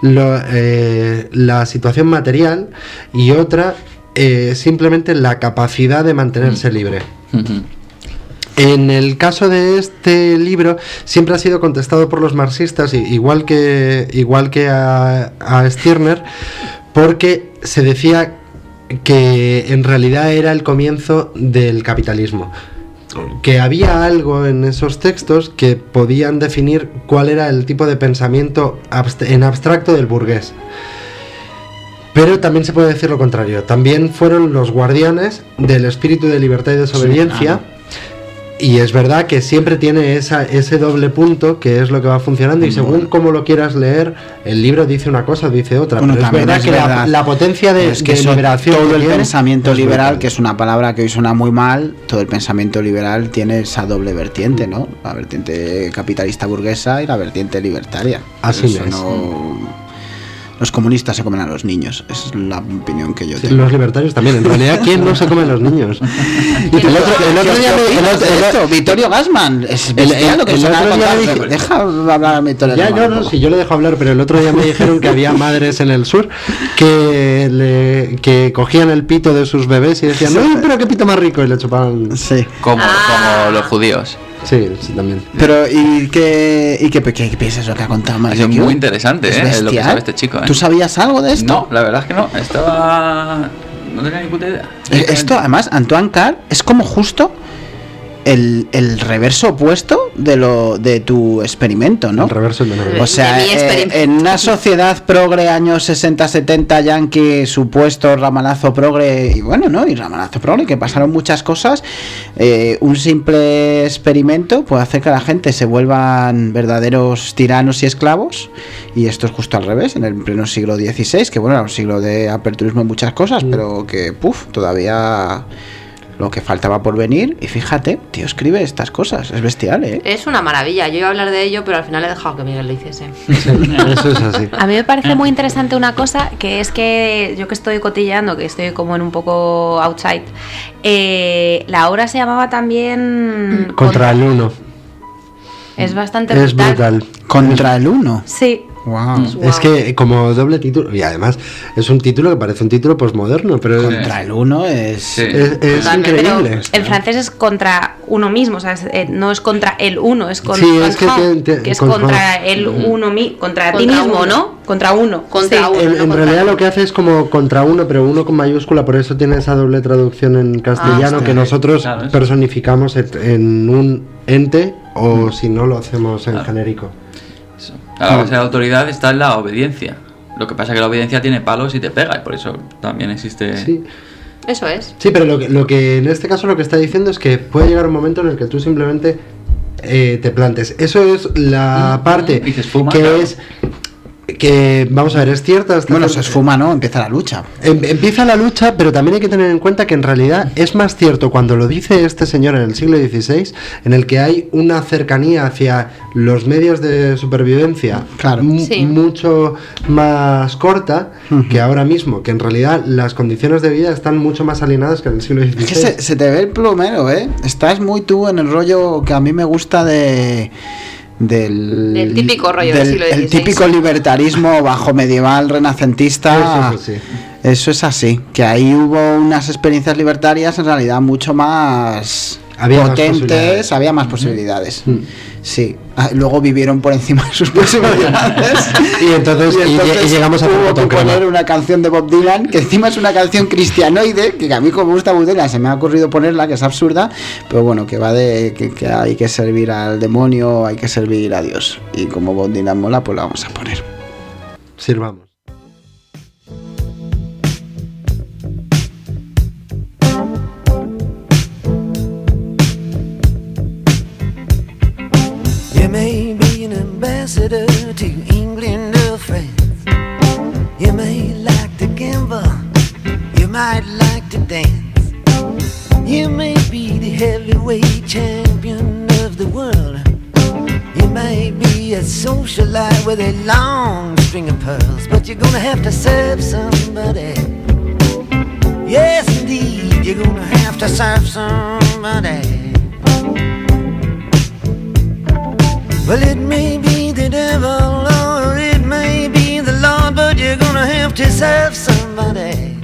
la situación material, y otra simplemente la capacidad de mantenerse libre. En el caso de este libro, siempre ha sido contestado por los marxistas, igual que a Stirner, porque se decía que en realidad era el comienzo del capitalismo, que había algo en esos textos que podían definir cuál era el tipo de pensamiento en abstracto del burgués. Pero también se puede decir lo contrario, también fueron los guardianes del espíritu de libertad y desobediencia. Sí, y es verdad que siempre tiene ese doble punto, que es lo que va funcionando, y según cómo lo quieras leer, el libro dice una cosa, dice otra. Bueno, pero es verdad que la potencia de liberación, todo el pensamiento liberal, que es una palabra que hoy suena muy mal, todo el pensamiento liberal tiene esa doble vertiente, ¿no? La vertiente capitalista burguesa y la vertiente libertaria. Así es. Los comunistas se comen a los niños, esa es la opinión que yo tengo. Los libertarios también, en realidad, ¿quién no se come a los niños? el otro día Vittorio Gassman, es bestial lo que se acaba de contar. Deja hablar a Vittorio Gassman. No, sí, yo le dejo hablar, pero el otro día me dijeron que había madres en el sur que cogían el pito de sus bebés y decían, no, pero qué pito más rico, y le chupaban. Sí. Como los judíos. Sí, también. Pero, ¿y qué piensas lo que ha contado Mario? Es muy interesante, es lo que sabe este chico. ¿Tú sabías algo de esto? No, la verdad es que no. No tenía ni puta idea. Esto, además, Antoine Carr es como justo el reverso opuesto de tu experimento, ¿no? El reverso de o sea, en una sociedad progre años 60-70 yankee, supuesto ramalazo progre, y bueno, ¿no? Y ramalazo progre, que pasaron muchas cosas, un simple experimento puede hacer que la gente se vuelvan verdaderos tiranos y esclavos, y esto es justo al revés, en el pleno siglo XVI, que bueno, era un siglo de aperturismo en muchas cosas, pero que, todavía lo que faltaba por venir, y fíjate, tío, escribe estas cosas, es bestial, ¿eh? Es una maravilla, yo iba a hablar de ello, pero al final he dejado que Miguel lo hiciese. Sí, eso es así. A mí me parece muy interesante una cosa, que es que yo que estoy cotilleando, que estoy como en un poco outside, la obra se llamaba también... Contra el Uno. Es bastante brutal. ¿Contra el Uno? Sí. Wow. Es que como doble título, y además es un título que parece un título posmoderno, pero contra el uno es increíble. En francés es contra uno mismo, o sea, no es contra el uno, es contra que es contra el uno contra ti mismo, ¿no? Contra uno. En realidad lo que hace es como contra uno, pero uno con mayúscula, por eso tiene esa doble traducción en castellano que nosotros personificamos en un ente o si no lo hacemos en genérico. Eso. La base de la autoridad está en la obediencia. Lo que pasa es que la obediencia tiene palos y te pega, y por eso también existe... Sí. Eso es. Sí, pero lo que en este caso lo que está diciendo es que puede llegar un momento en el que tú simplemente te plantes. Eso es la parte y se esfuma, que claro. es... Que, vamos a ver, es cierta... Bueno, se esfuma, ¿no? Empieza la lucha. Empieza la lucha, pero también hay que tener en cuenta que en realidad es más cierto cuando lo dice este señor en el siglo XVI, en el que hay una cercanía hacia los medios de supervivencia, claro, mucho más corta que ahora mismo, que en realidad las condiciones de vida están mucho más alienadas que en el siglo XVI. Es que se te ve el plumero, ¿eh? Estás muy tú en el rollo que a mí me gusta del típico rollo del siglo XVI. El típico libertarismo bajo medieval renacentista. Eso, sí. Eso es así, que ahí hubo unas experiencias libertarias en realidad mucho más potentes, había más posibilidades. Sí, luego vivieron por encima de sus posibilidades. y entonces llegamos a tuvo que poner una canción de Bob Dylan, que encima es una canción cristianoide, que a mí como me gusta Bob Dylan se me ha ocurrido ponerla, que es absurda, pero bueno, que va de que hay que servir al demonio, hay que servir a Dios, y como Bob Dylan mola, pues la vamos a poner. Sirvamos. You may be an ambassador to England or France. You may like to gamble, you might like to dance. You may be the heavyweight champion of the world. You may be a socialite with a long string of pearls, but you're gonna have to serve somebody. Yes, indeed, you're gonna have to serve somebody. Well, it may be the devil or it may be the Lord, but you're gonna have to serve somebody.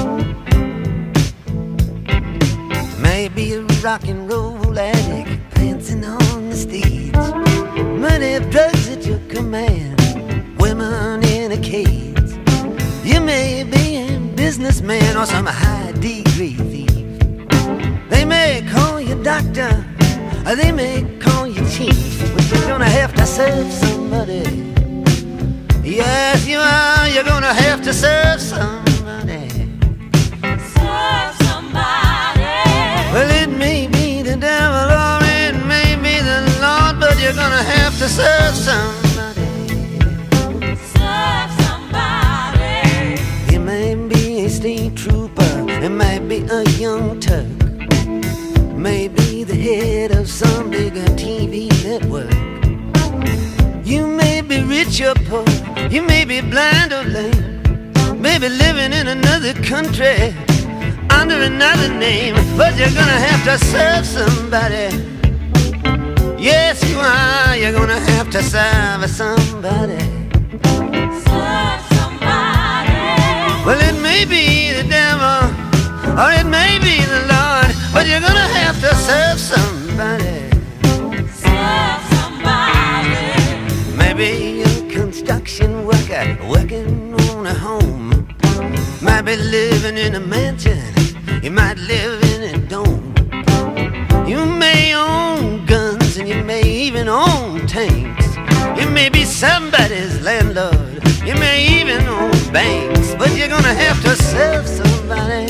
Maybe a rock and roll addict prancing on the stage, money of drugs at your command, women in a cage. You may be a businessman or some high degree thief. They may call you doctor, or they may call you chief, but you're gonna have to serve somebody. Yes, you are, you're gonna have to serve somebody. Serve somebody. Well, it may be the devil or it may be the Lord, but you're gonna have to serve somebody. Serve somebody. You may be a state trooper, it might be a young Turk, maybe the head of some bigger TV network. You may be rich or poor, you may be blind or lame, maybe living in another country under another name, but you're gonna have to serve somebody. Yes, you are, you're gonna have to serve somebody. Serve somebody. Well, it may be the devil or it may be the Lord, but you're gonna have to serve somebody. Serve somebody. Maybe a construction worker working on a home, might be living in a mansion, you might live in a dome. You may own guns and you may even own tanks. You may be somebody's landlord, you may even own banks, but you're gonna have to serve somebody.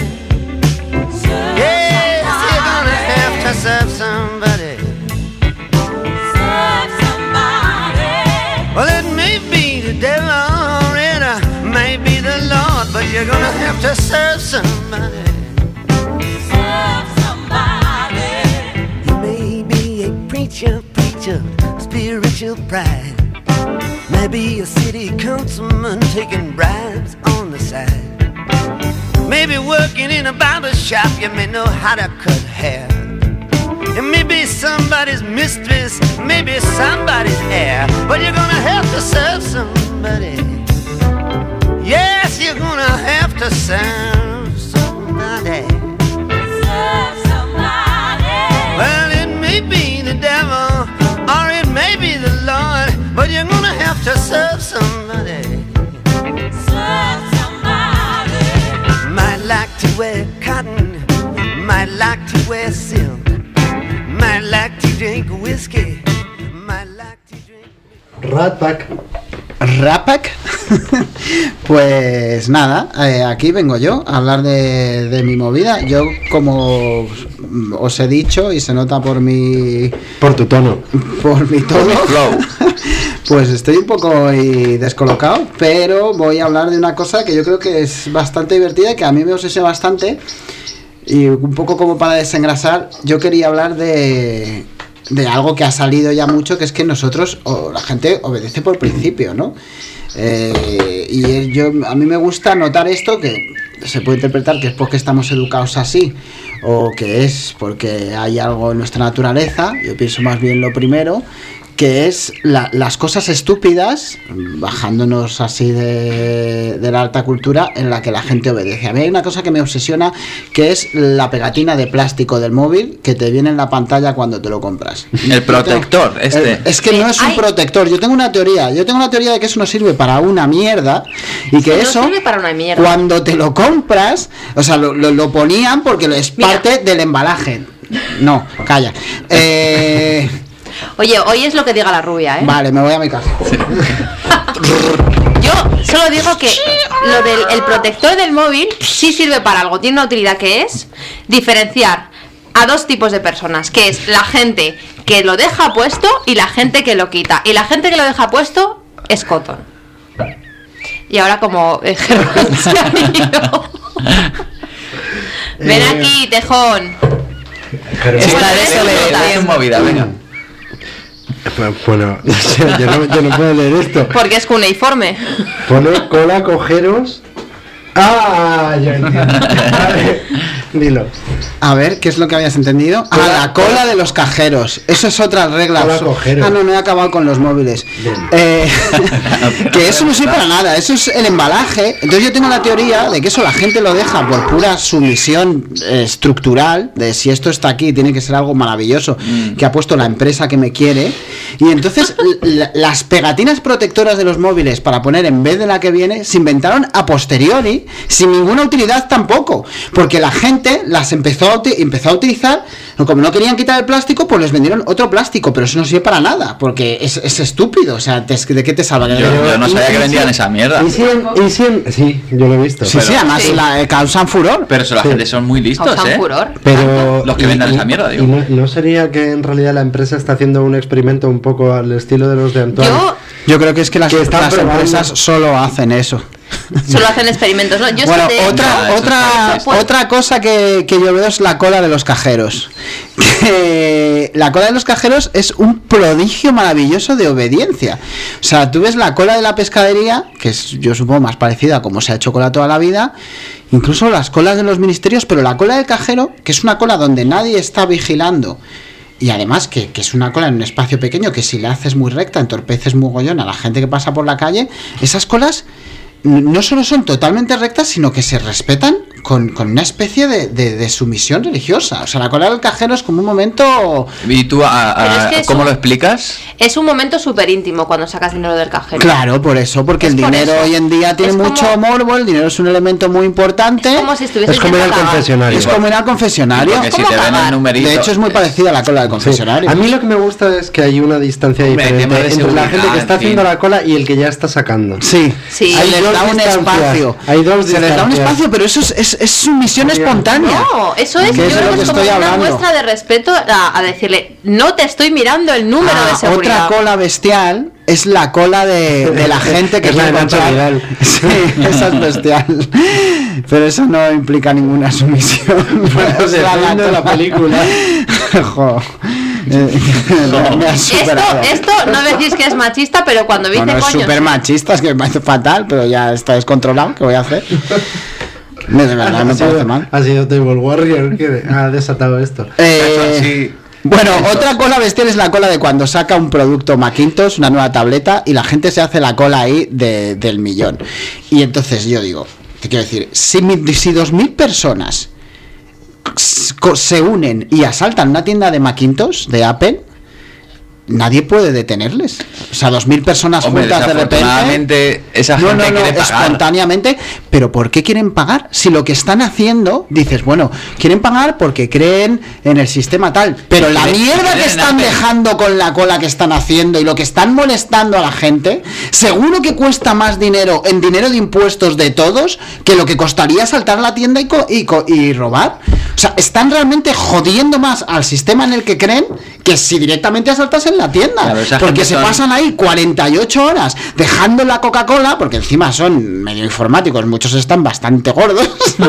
Yes, you're gonna have to serve somebody. Serve somebody. Well, it may be the devil or it may be the Lord, but you're gonna have to serve somebody. Serve somebody. You may be a preacher, spiritual pride. Maybe a city councilman taking bribes on the side. Maybe working in a barber shop, you may know how to cut hair. You may be somebody's mistress, maybe somebody's heir, but you're gonna have to serve somebody. Yes, you're gonna have to serve somebody. Serve somebody. Well, it may be the devil or it may be the Lord, but you're gonna have to serve somebody. Serve somebody. Might like to wear cotton, might like to wear silk, might like to drink whiskey, Rat Pack. Rapak. Pues nada, aquí vengo yo a hablar de mi movida. Yo, como os he dicho, y se nota por mi... Por tu tono. Por mi tono. Pues estoy un poco descolocado, pero voy a hablar de una cosa que yo creo que es bastante divertida y que a mí me obsesiona bastante. Y un poco como para desengrasar, yo quería hablar de algo que ha salido ya mucho, que es que nosotros, o la gente obedece por principio, ¿no? A mí me gusta notar esto, que se puede interpretar que es porque estamos educados así, o que es porque hay algo en nuestra naturaleza. Yo pienso más bien lo primero, que es las cosas estúpidas, bajándonos así de la alta cultura, en la que la gente obedece. A mí hay una cosa que me obsesiona, que es la pegatina de plástico del móvil que te viene en la pantalla cuando te lo compras. El protector, es que no es un protector. Yo tengo una teoría de que eso no sirve para una mierda, y que eso, no sirve para una mierda. Cuando te lo compras, o sea, lo ponían porque es parte del embalaje. No, calla. Oye, hoy es lo que diga la rubia, ¿eh? Vale, me voy a mi casa. Sí. Yo solo digo que lo del protector del móvil sí sirve para algo, tiene una utilidad, que es diferenciar a dos tipos de personas, que es la gente que lo deja puesto y la gente que lo quita. Y la gente que lo deja puesto es Cotton. Y ahora como Germán se ha ido. Ven aquí, Tejón. Es movida, venga. Bueno, yo no puedo leer esto. Porque es cuneiforme. Pone cola, cojeros. ¡Ah! Ya entiendo. A ver, dilo. A ver, ¿qué es lo que habías entendido? La cola de los cajeros. Eso es otra regla. No he acabado con los móviles. Que eso no sirve para nada. Eso es el embalaje. Entonces yo tengo la teoría de que eso la gente lo deja por pura sumisión estructural, de si esto está aquí tiene que ser algo maravilloso que ha puesto la empresa que me quiere. Y entonces las pegatinas protectoras de los móviles para poner en vez de la que viene se inventaron a posteriori, sin ninguna utilidad tampoco, porque la gente las empezó a utilizar. Como no querían quitar el plástico, pues les vendieron otro plástico, pero eso no sirve para nada, porque es estúpido. O sea, ¿de qué te salva? Yo no sabía que vendían esa mierda. Sí, yo lo he visto. Sí, además causan furor. Pero eso la gente son muy listos, causan furor. Pero los que vendan esa mierda, digo. ¿No sería que en realidad la empresa está haciendo un experimento un poco al estilo de los de Antoine? Yo creo que es que las empresas solo hacen eso. Solo hacen experimentos, ¿no? Otra cosa que yo veo es la cola de los cajeros. La cola de los cajeros es un prodigio maravilloso de obediencia. O sea, tú ves la cola de la pescadería, que es, yo supongo, más parecida a como se ha hecho cola toda la vida, incluso las colas de los ministerios, pero la cola del cajero, que es una cola donde nadie está vigilando, y además que es una cola en un espacio pequeño, que si la haces muy recta entorpeces mogollón a la gente que pasa por la calle. Esas colas no solo son totalmente rectas, sino que se respetan con una especie de sumisión religiosa. O sea, la cola del cajero es como un momento... ¿Y tú cómo lo explicas? Es un momento súper íntimo cuando sacas dinero del cajero. Claro, por eso, porque el dinero hoy en día tiene mucho morbo, el dinero es un elemento muy importante. Es como si estuvieses como ir al confesionario. Es como ir al confesionario. Porque si te ven el numerito... De hecho, es muy parecida a la cola del confesionario. Sí. A mí lo que me gusta es que hay una distancia diferente entre la gente que está haciendo la cola y el que ya está sacando. Sí. Ahí les da un espacio. Se les da un espacio, pero eso es sumisión espontánea. No, eso es, yo creo que es como una muestra de respeto a decirle, no te estoy mirando el número de seguridad. Otra cola bestial es la cola de la gente que es la de Nacho Vidal. Sí, esa es bestial. Pero eso no implica ninguna sumisión. Bueno, depende de la película. Esto no decís que es machista, pero cuando viste es súper machista, es que me parece fatal, pero ya está descontrolado. ¿Qué voy a hacer? De verdad, me parece mal. Ha sido Table Warrior que ha desatado esto. Bueno, otra cola bestial es la cola de cuando saca un producto Macintosh, una nueva tableta, y la gente se hace la cola ahí del millón. Y entonces yo digo, te quiero decir, si 2.000 personas se unen y asaltan una tienda de Macintosh de Apple, nadie puede detenerles. O sea, 2.000 personas juntas de repente. Esa gente quiere pagar. Espontáneamente. Pero ¿por qué quieren pagar? Si lo que están haciendo, dices, bueno, quieren pagar porque creen en el sistema tal. Pero la mierda que están dejando con la cola que están haciendo y lo que están molestando a la gente, seguro que cuesta más dinero en dinero de impuestos de todos que lo que costaría saltar la tienda y robar. O sea, están realmente jodiendo más al sistema en el que creen que si directamente asaltasen la tienda. Claro, porque se pasan ahí 48 horas dejando la Coca-Cola, porque encima son medio informáticos, muchos están bastante gordos. No,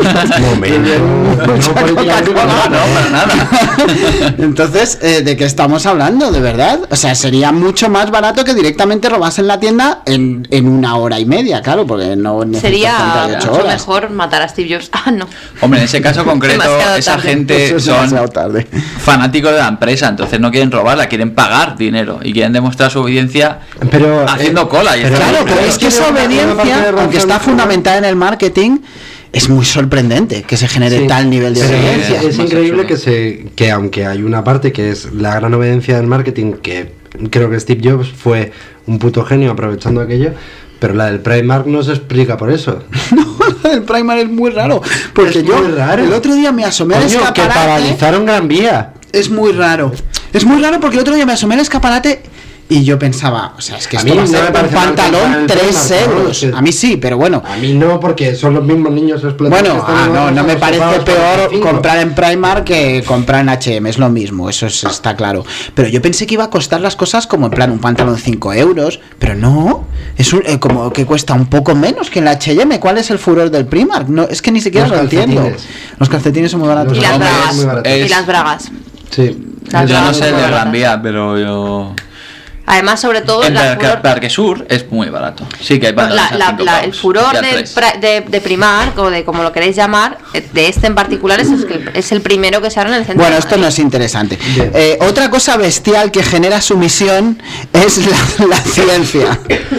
para nada. Entonces, ¿de qué estamos hablando? ¿De verdad? O sea, sería mucho más barato que directamente robasen la tienda en 1 hora y media, claro, porque no sería mucho mejor matar a Steve Jobs. No. Hombre, en ese caso concreto, esa gente son fanáticos de la empresa, entonces no quieren robarla, quieren pagar dinero y quieren demostrar su obediencia haciendo cola. Claro, pero es que esa obediencia, aunque está fundamentada en el marketing, es muy sorprendente que se genere tal nivel de obediencia. Es increíble que aunque hay una parte que es la gran obediencia del marketing, que creo que Steve Jobs fue un puto genio aprovechando aquello, pero la del Primark no se explica por eso. No, la del Primark es muy raro. Porque el otro día me asomé al escaparate. Que paralizaron Gran Vía. Es muy raro. Es muy raro porque el otro día me asomé al escaparate y yo pensaba, o sea, es que esto va a ser un pantalón 3 euros. A mí sí, pero bueno. A mí no, porque son los mismos niños explotados. Bueno, no me parece peor comprar en Primark que comprar en H&M, es lo mismo, eso está claro. Pero yo pensé que iba a costar las cosas como en plan un pantalón 5 euros, pero no, es como que cuesta un poco menos que en la H&M. ¿Cuál es el furor del Primark? No, es que ni siquiera lo entiendo. Los calcetines son muy baratos. Y las bragas. Y las bragas. Sí. Yo no sé de Gran Vía, pero yo... Además, sobre todo en Parque Sur es muy barato. Sí que hay el furor de Primark, o de como lo queréis llamar, de este en particular, es el primero que se abre en el centro. Bueno, esto no es interesante. Otra cosa bestial que genera sumisión es la ciencia.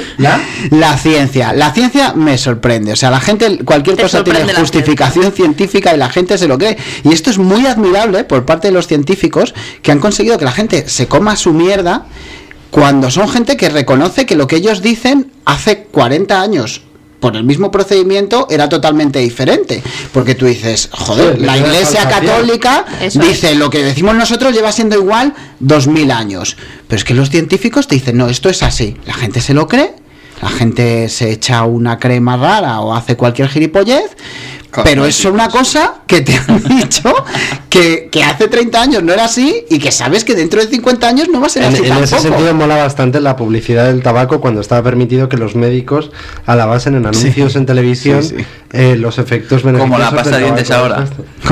La ciencia me sorprende. O sea, la gente, cualquier cosa tiene justificación científica y la gente se lo cree. Y esto es muy admirable por parte de los científicos, que han conseguido que la gente se coma su mierda, cuando son gente que reconoce que lo que ellos dicen hace 40 años por el mismo procedimiento era totalmente diferente. Porque tú dices, joder, la Iglesia Católica dice lo que decimos nosotros lleva siendo igual 2000 años. Pero es que los científicos te dicen, no, esto es así. La gente se lo cree, la gente se echa una crema rara o hace cualquier gilipollez. Pero es una cosa que te han dicho que hace 30 años no era así y que sabes que dentro de 50 años no va a ser así tampoco. En ese sentido mola bastante la publicidad del tabaco cuando estaba permitido que los médicos alabasen en anuncios en televisión los efectos beneficiosos. Como la pasta de dientes ahora.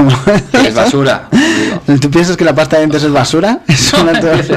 Es basura. ¿Tú piensas que la pasta de dientes es basura? Es una no le tires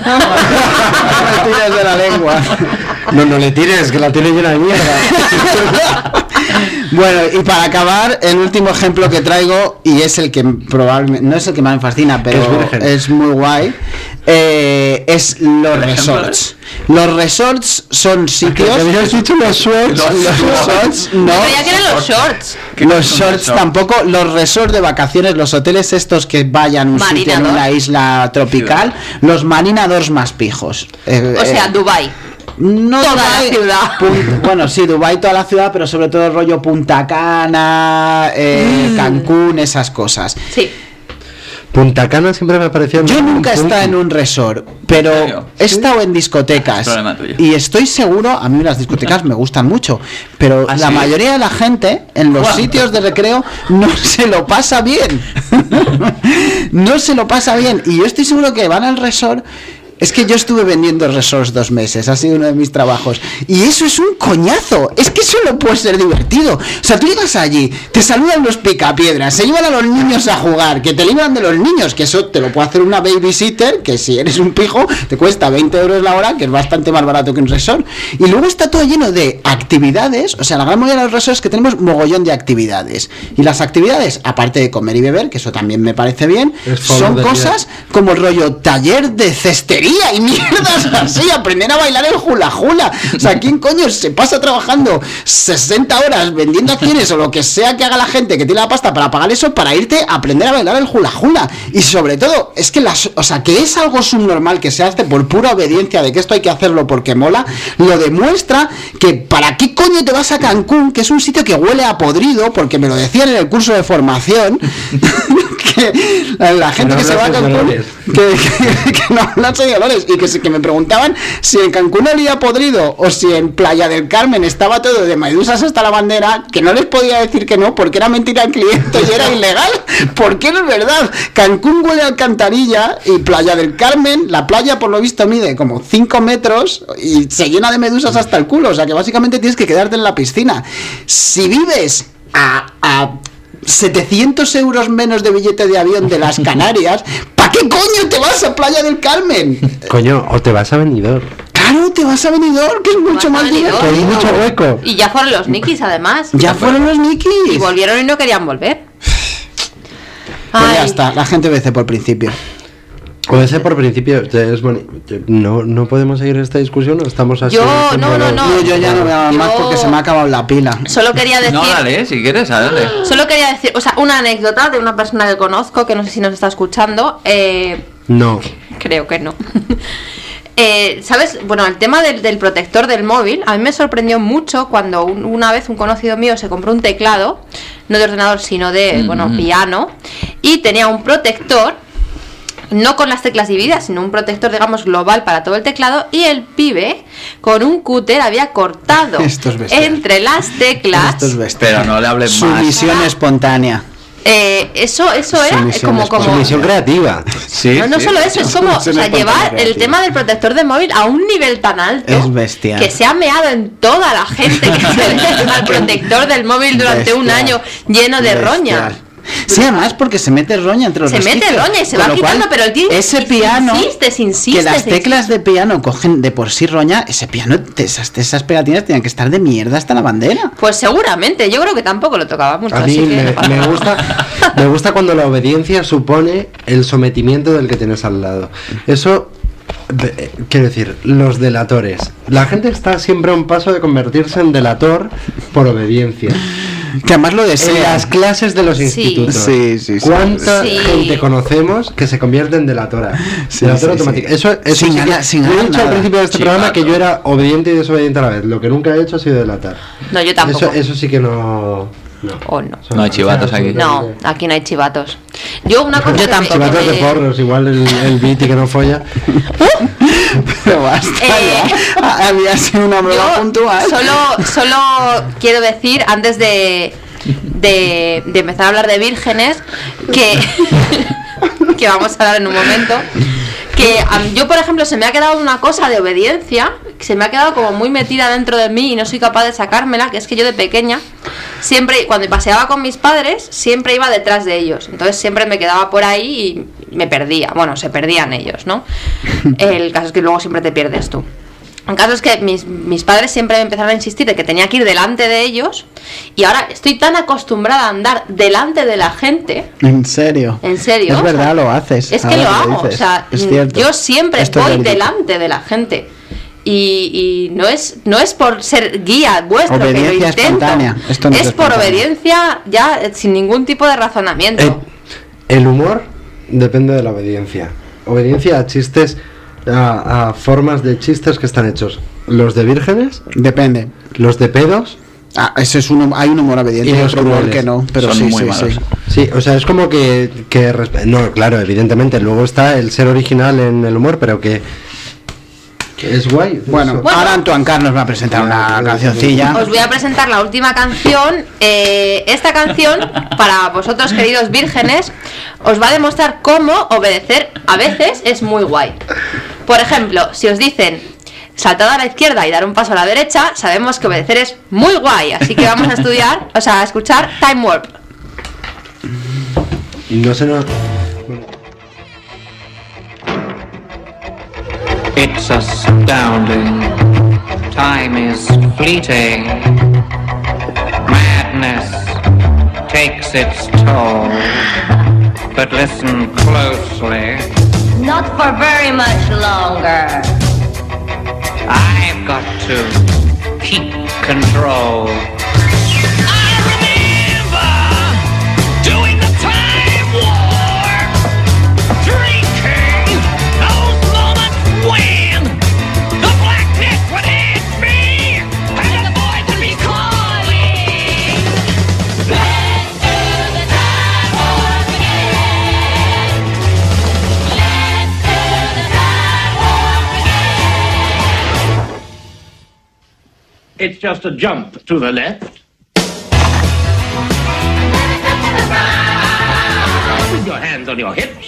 de la lengua. No le tires, que la tiene llena de mierda. Bueno, y para acabar, el último ejemplo que traigo, y es el que probablemente no es el que más me fascina, pero es muy guay, es los resorts. Los resorts son sitios. ¿Habías dicho los shorts? Los shorts, no. Ya que eran los shorts. Los shorts tampoco. Los resorts de vacaciones, los hoteles estos que vayan a un sitio en una isla tropical, los marinadores más pijos. O sea, Dubái. No toda Dubái, la ciudad. Bueno, sí, Dubái toda la ciudad, pero sobre todo el rollo Punta Cana, Cancún, esas cosas. Sí. Punta Cana siempre me ha parecido... Yo nunca he estado en un resort, pero he estado en discotecas y estoy seguro, a mí las discotecas me gustan mucho, pero la mayoría de la gente en los sitios de recreo no se lo pasa bien. No se lo pasa bien, y yo estoy seguro que van al resort. Es que yo estuve vendiendo resorts 2 meses, ha sido uno de mis trabajos. Y eso es un coñazo, es que eso no puede ser divertido. O sea, tú llegas allí, te saludan los picapiedras, se llevan a los niños a jugar, que te libran de los niños, que eso te lo puede hacer una babysitter, que si eres un pijo, te cuesta 20 euros la hora, que es bastante más barato que un resort. Y luego está todo lleno de actividades, o sea, la gran mayoría de los resorts que tenemos mogollón de actividades. Y las actividades, aparte de comer y beber, que eso también me parece bien, son cosas como el rollo taller de cestería. batería y mierdas así, aprender a bailar el hula hula. O sea, ¿quién coño se pasa trabajando 60 horas vendiendo acciones o lo que sea que haga la gente que tiene la pasta para pagar eso, para irte a aprender a bailar el hula hula? Y sobre todo, es que que es algo subnormal que se hace por pura obediencia de que esto hay que hacerlo porque mola, lo demuestra que ¿para qué coño te vas a Cancún, que es un sitio que huele a podrido? Porque me lo decían en el curso de formación, que la gente que se va a Cancún, que no hablan de olores, y que me preguntaban si en Cancún olía podrido o si en Playa del Carmen estaba todo de medusas hasta la bandera, que no les podía decir que no, porque era mentira al cliente y era ilegal, porque no es verdad. Cancún huele a alcantarilla y Playa del Carmen, la playa por lo visto mide como 5 metros y se llena de medusas hasta el culo, o sea que básicamente tienes que quedarte en la piscina. Si vives a 700 euros menos de billete de avión de las Canarias, ¿para qué coño te vas a Playa del Carmen? Coño, o te vas a Benidorm. Claro, te vas a Benidorm, que es mucho más divertido. Que hay mucho hueco. Y ya fueron los Nikis, además. Ya fueron los Nikis. Y volvieron y no querían volver. Pues ya está, la gente obedece por principio. Obedece por principio, es bonito. No podemos seguir esta discusión, o estamos así. No. Yo ya no voy a hablar más porque se me ha acabado la pila. Solo quería decir. No, dale, si quieres, dale. Solo quería decir, o sea, una anécdota de una persona que conozco, que no sé si nos está escuchando. No. Creo que no. ¿Sabes? Bueno, el tema del protector del móvil, a mí me sorprendió mucho cuando una vez un conocido mío se compró un teclado, no de ordenador, sino de, piano, y tenía un protector, no con las teclas divididas, sino un protector, digamos, global para todo el teclado, y el pibe, con un cúter, había cortado entre las teclas. Pero no le hables más. Sumisión espontánea. Eso era como sumisión creativa. Sí, no solo eso, es como llevar el tema del protector de móvil a un nivel tan alto, es bestial, que se ha meado en toda la gente que se le al protector del móvil durante un año lleno de roña. Sí, además porque se mete roña entre los resquicios. Se mete roña y se va quitando, pero el tío ese piano, insiste, que las teclas de piano cogen de por sí roña, ese piano, esas pegatinas tenían que estar de mierda hasta la bandera. Pues seguramente, yo creo que tampoco lo tocaba mucho. A mí me gusta cuando la obediencia supone el sometimiento del que tienes al lado. Eso, quiero decir, los delatores. La gente está siempre a un paso de convertirse en delator por obediencia. Que además lo desea. En las clases de los institutos. Sí. ¿Cuánta gente conocemos que se convierte en delatora? Delatora automática. Eso sin yo he dicho al principio de este programa que yo era obediente y desobediente a la vez. Lo que nunca he hecho ha sido delatar. No, yo tampoco. Eso sí que no. No hay chivatos aquí. No, aquí no hay chivatos. Yo una cosa. Yo tampoco. Chivatos de porros, igual el Viti que no folla. Pero basta ya. Había sido una prueba puntual. Solo quiero decir, antes de empezar a hablar de vírgenes, que vamos a hablar en un momento, que yo, por ejemplo, se me ha quedado una cosa de obediencia, que se me ha quedado como muy metida dentro de mí y no soy capaz de sacármela, que es que yo de pequeña, siempre, cuando paseaba con mis padres, siempre iba detrás de ellos, entonces siempre me quedaba por ahí y me perdía, bueno, se perdían ellos, ¿no? El caso es que luego siempre te pierdes tú. El caso es que mis padres siempre me empezaron a insistir de que tenía que ir delante de ellos, y ahora estoy tan acostumbrada a andar delante de la gente. ¿En serio? ¿En serio? Es verdad, lo haces. Es que lo hago, o sea, yo siempre voy delante de la gente. Y no es por ser guía vuestro, obediencia que lo intento. Espontánea. Esto no es por obediencia ya sin ningún tipo de razonamiento. El humor depende de la obediencia. Obediencia a chistes, a formas de chistes que están hechos. Los de vírgenes, depende. Los de pedos, ese es hay un humor obediente y otro humor que no, pero son muy malos. Sí, o sea, es como que no, claro, evidentemente luego está el ser original en el humor, pero que es guay. Bueno, ahora Antoine Carlos va a presentar una cancioncilla. Os voy a presentar la última canción. Esta canción, para vosotros, queridos vírgenes, os va a demostrar cómo obedecer a veces es muy guay. Por ejemplo, si os dicen saltad a la izquierda y dar un paso a la derecha, sabemos que obedecer es muy guay. Así que vamos a escuchar Time Warp. No se nos... It's astounding. Time is fleeting. Madness takes its toll. But listen closely. not for very much longer. I've got to keep control. I remember doing the time war, drinking those moments when the black death would hit me and the voice would be calling. Let's do the time war again. Let's do the time war again. It's just a jump to the left. With your hands on your hips.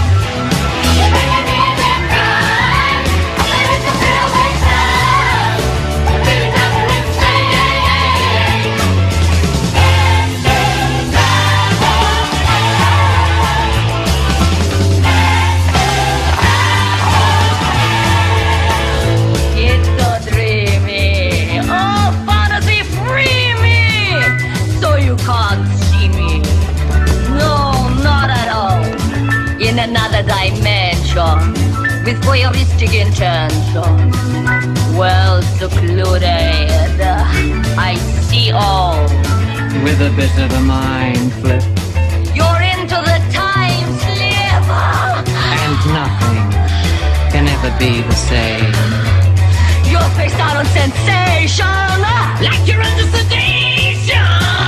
It's so dreamy. Oh, fantasy free me. So you can't see me. No, not at all. In another dimension. With voyeuristic intention. Well secluded. I see all. With a bit of a mind flip. You're into the time slip. And nothing can ever be the same. You're faced out on sensation. Like you're under sedation.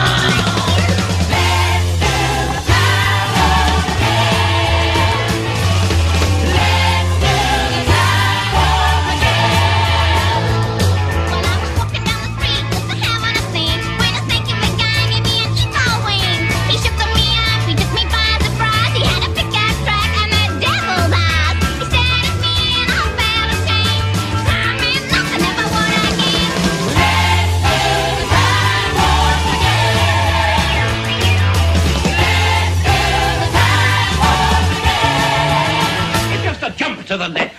It's just a jump to the left.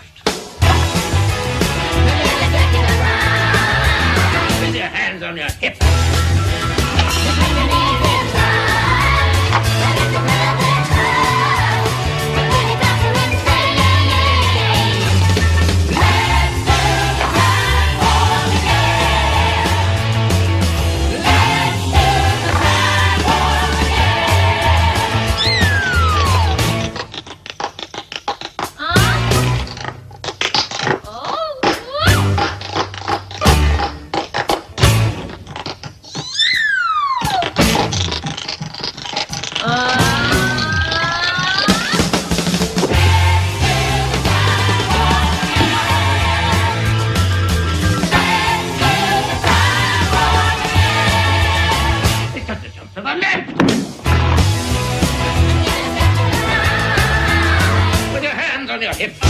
With your hands on your hips. It's just a jump to the left. With your hands on your hips.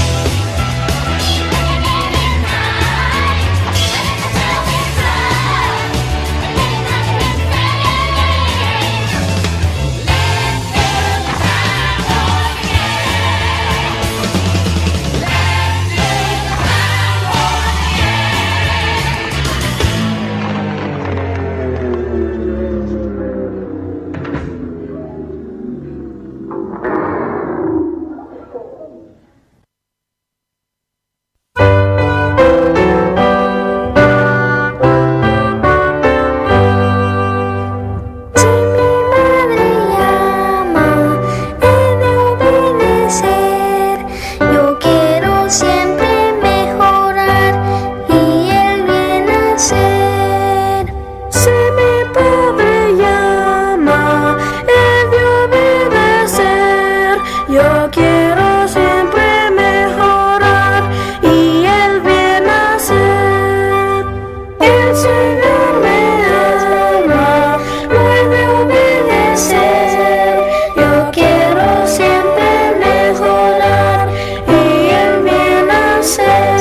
Yo quiero siempre mejorar y el bien hacer. Si mi padre llama, he de obedecer. Yo quiero siempre mejorar y el bien hacer. El Señor me ama, no he de obedecer. Yo quiero siempre mejorar y el bien hacer.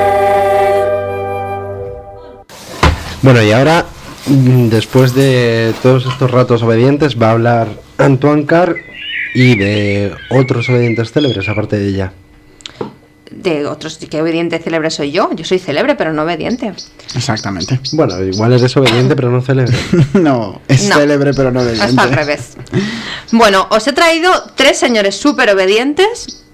Bueno, y ahora, después de todos estos ratos obedientes, va a hablar Antoine Carr y de otros obedientes célebres, aparte de ella. De otros, ¿qué obediente célebre soy yo? Yo soy célebre, pero no obediente. Exactamente. Bueno, igual eres obediente, pero no célebre. No, es No. célebre, pero no obediente. Es al revés. Bueno, os he traído 3 señores súper obedientes